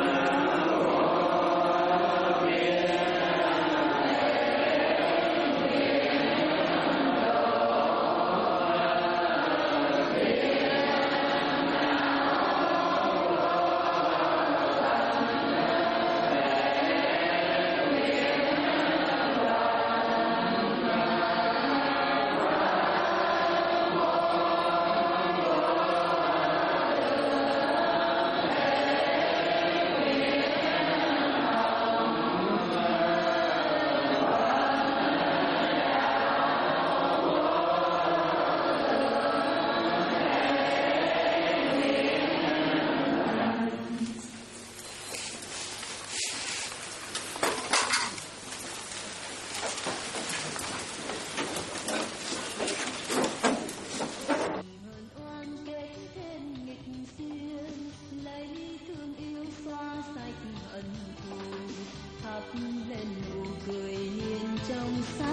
lên nụ cười hiền trong sáng.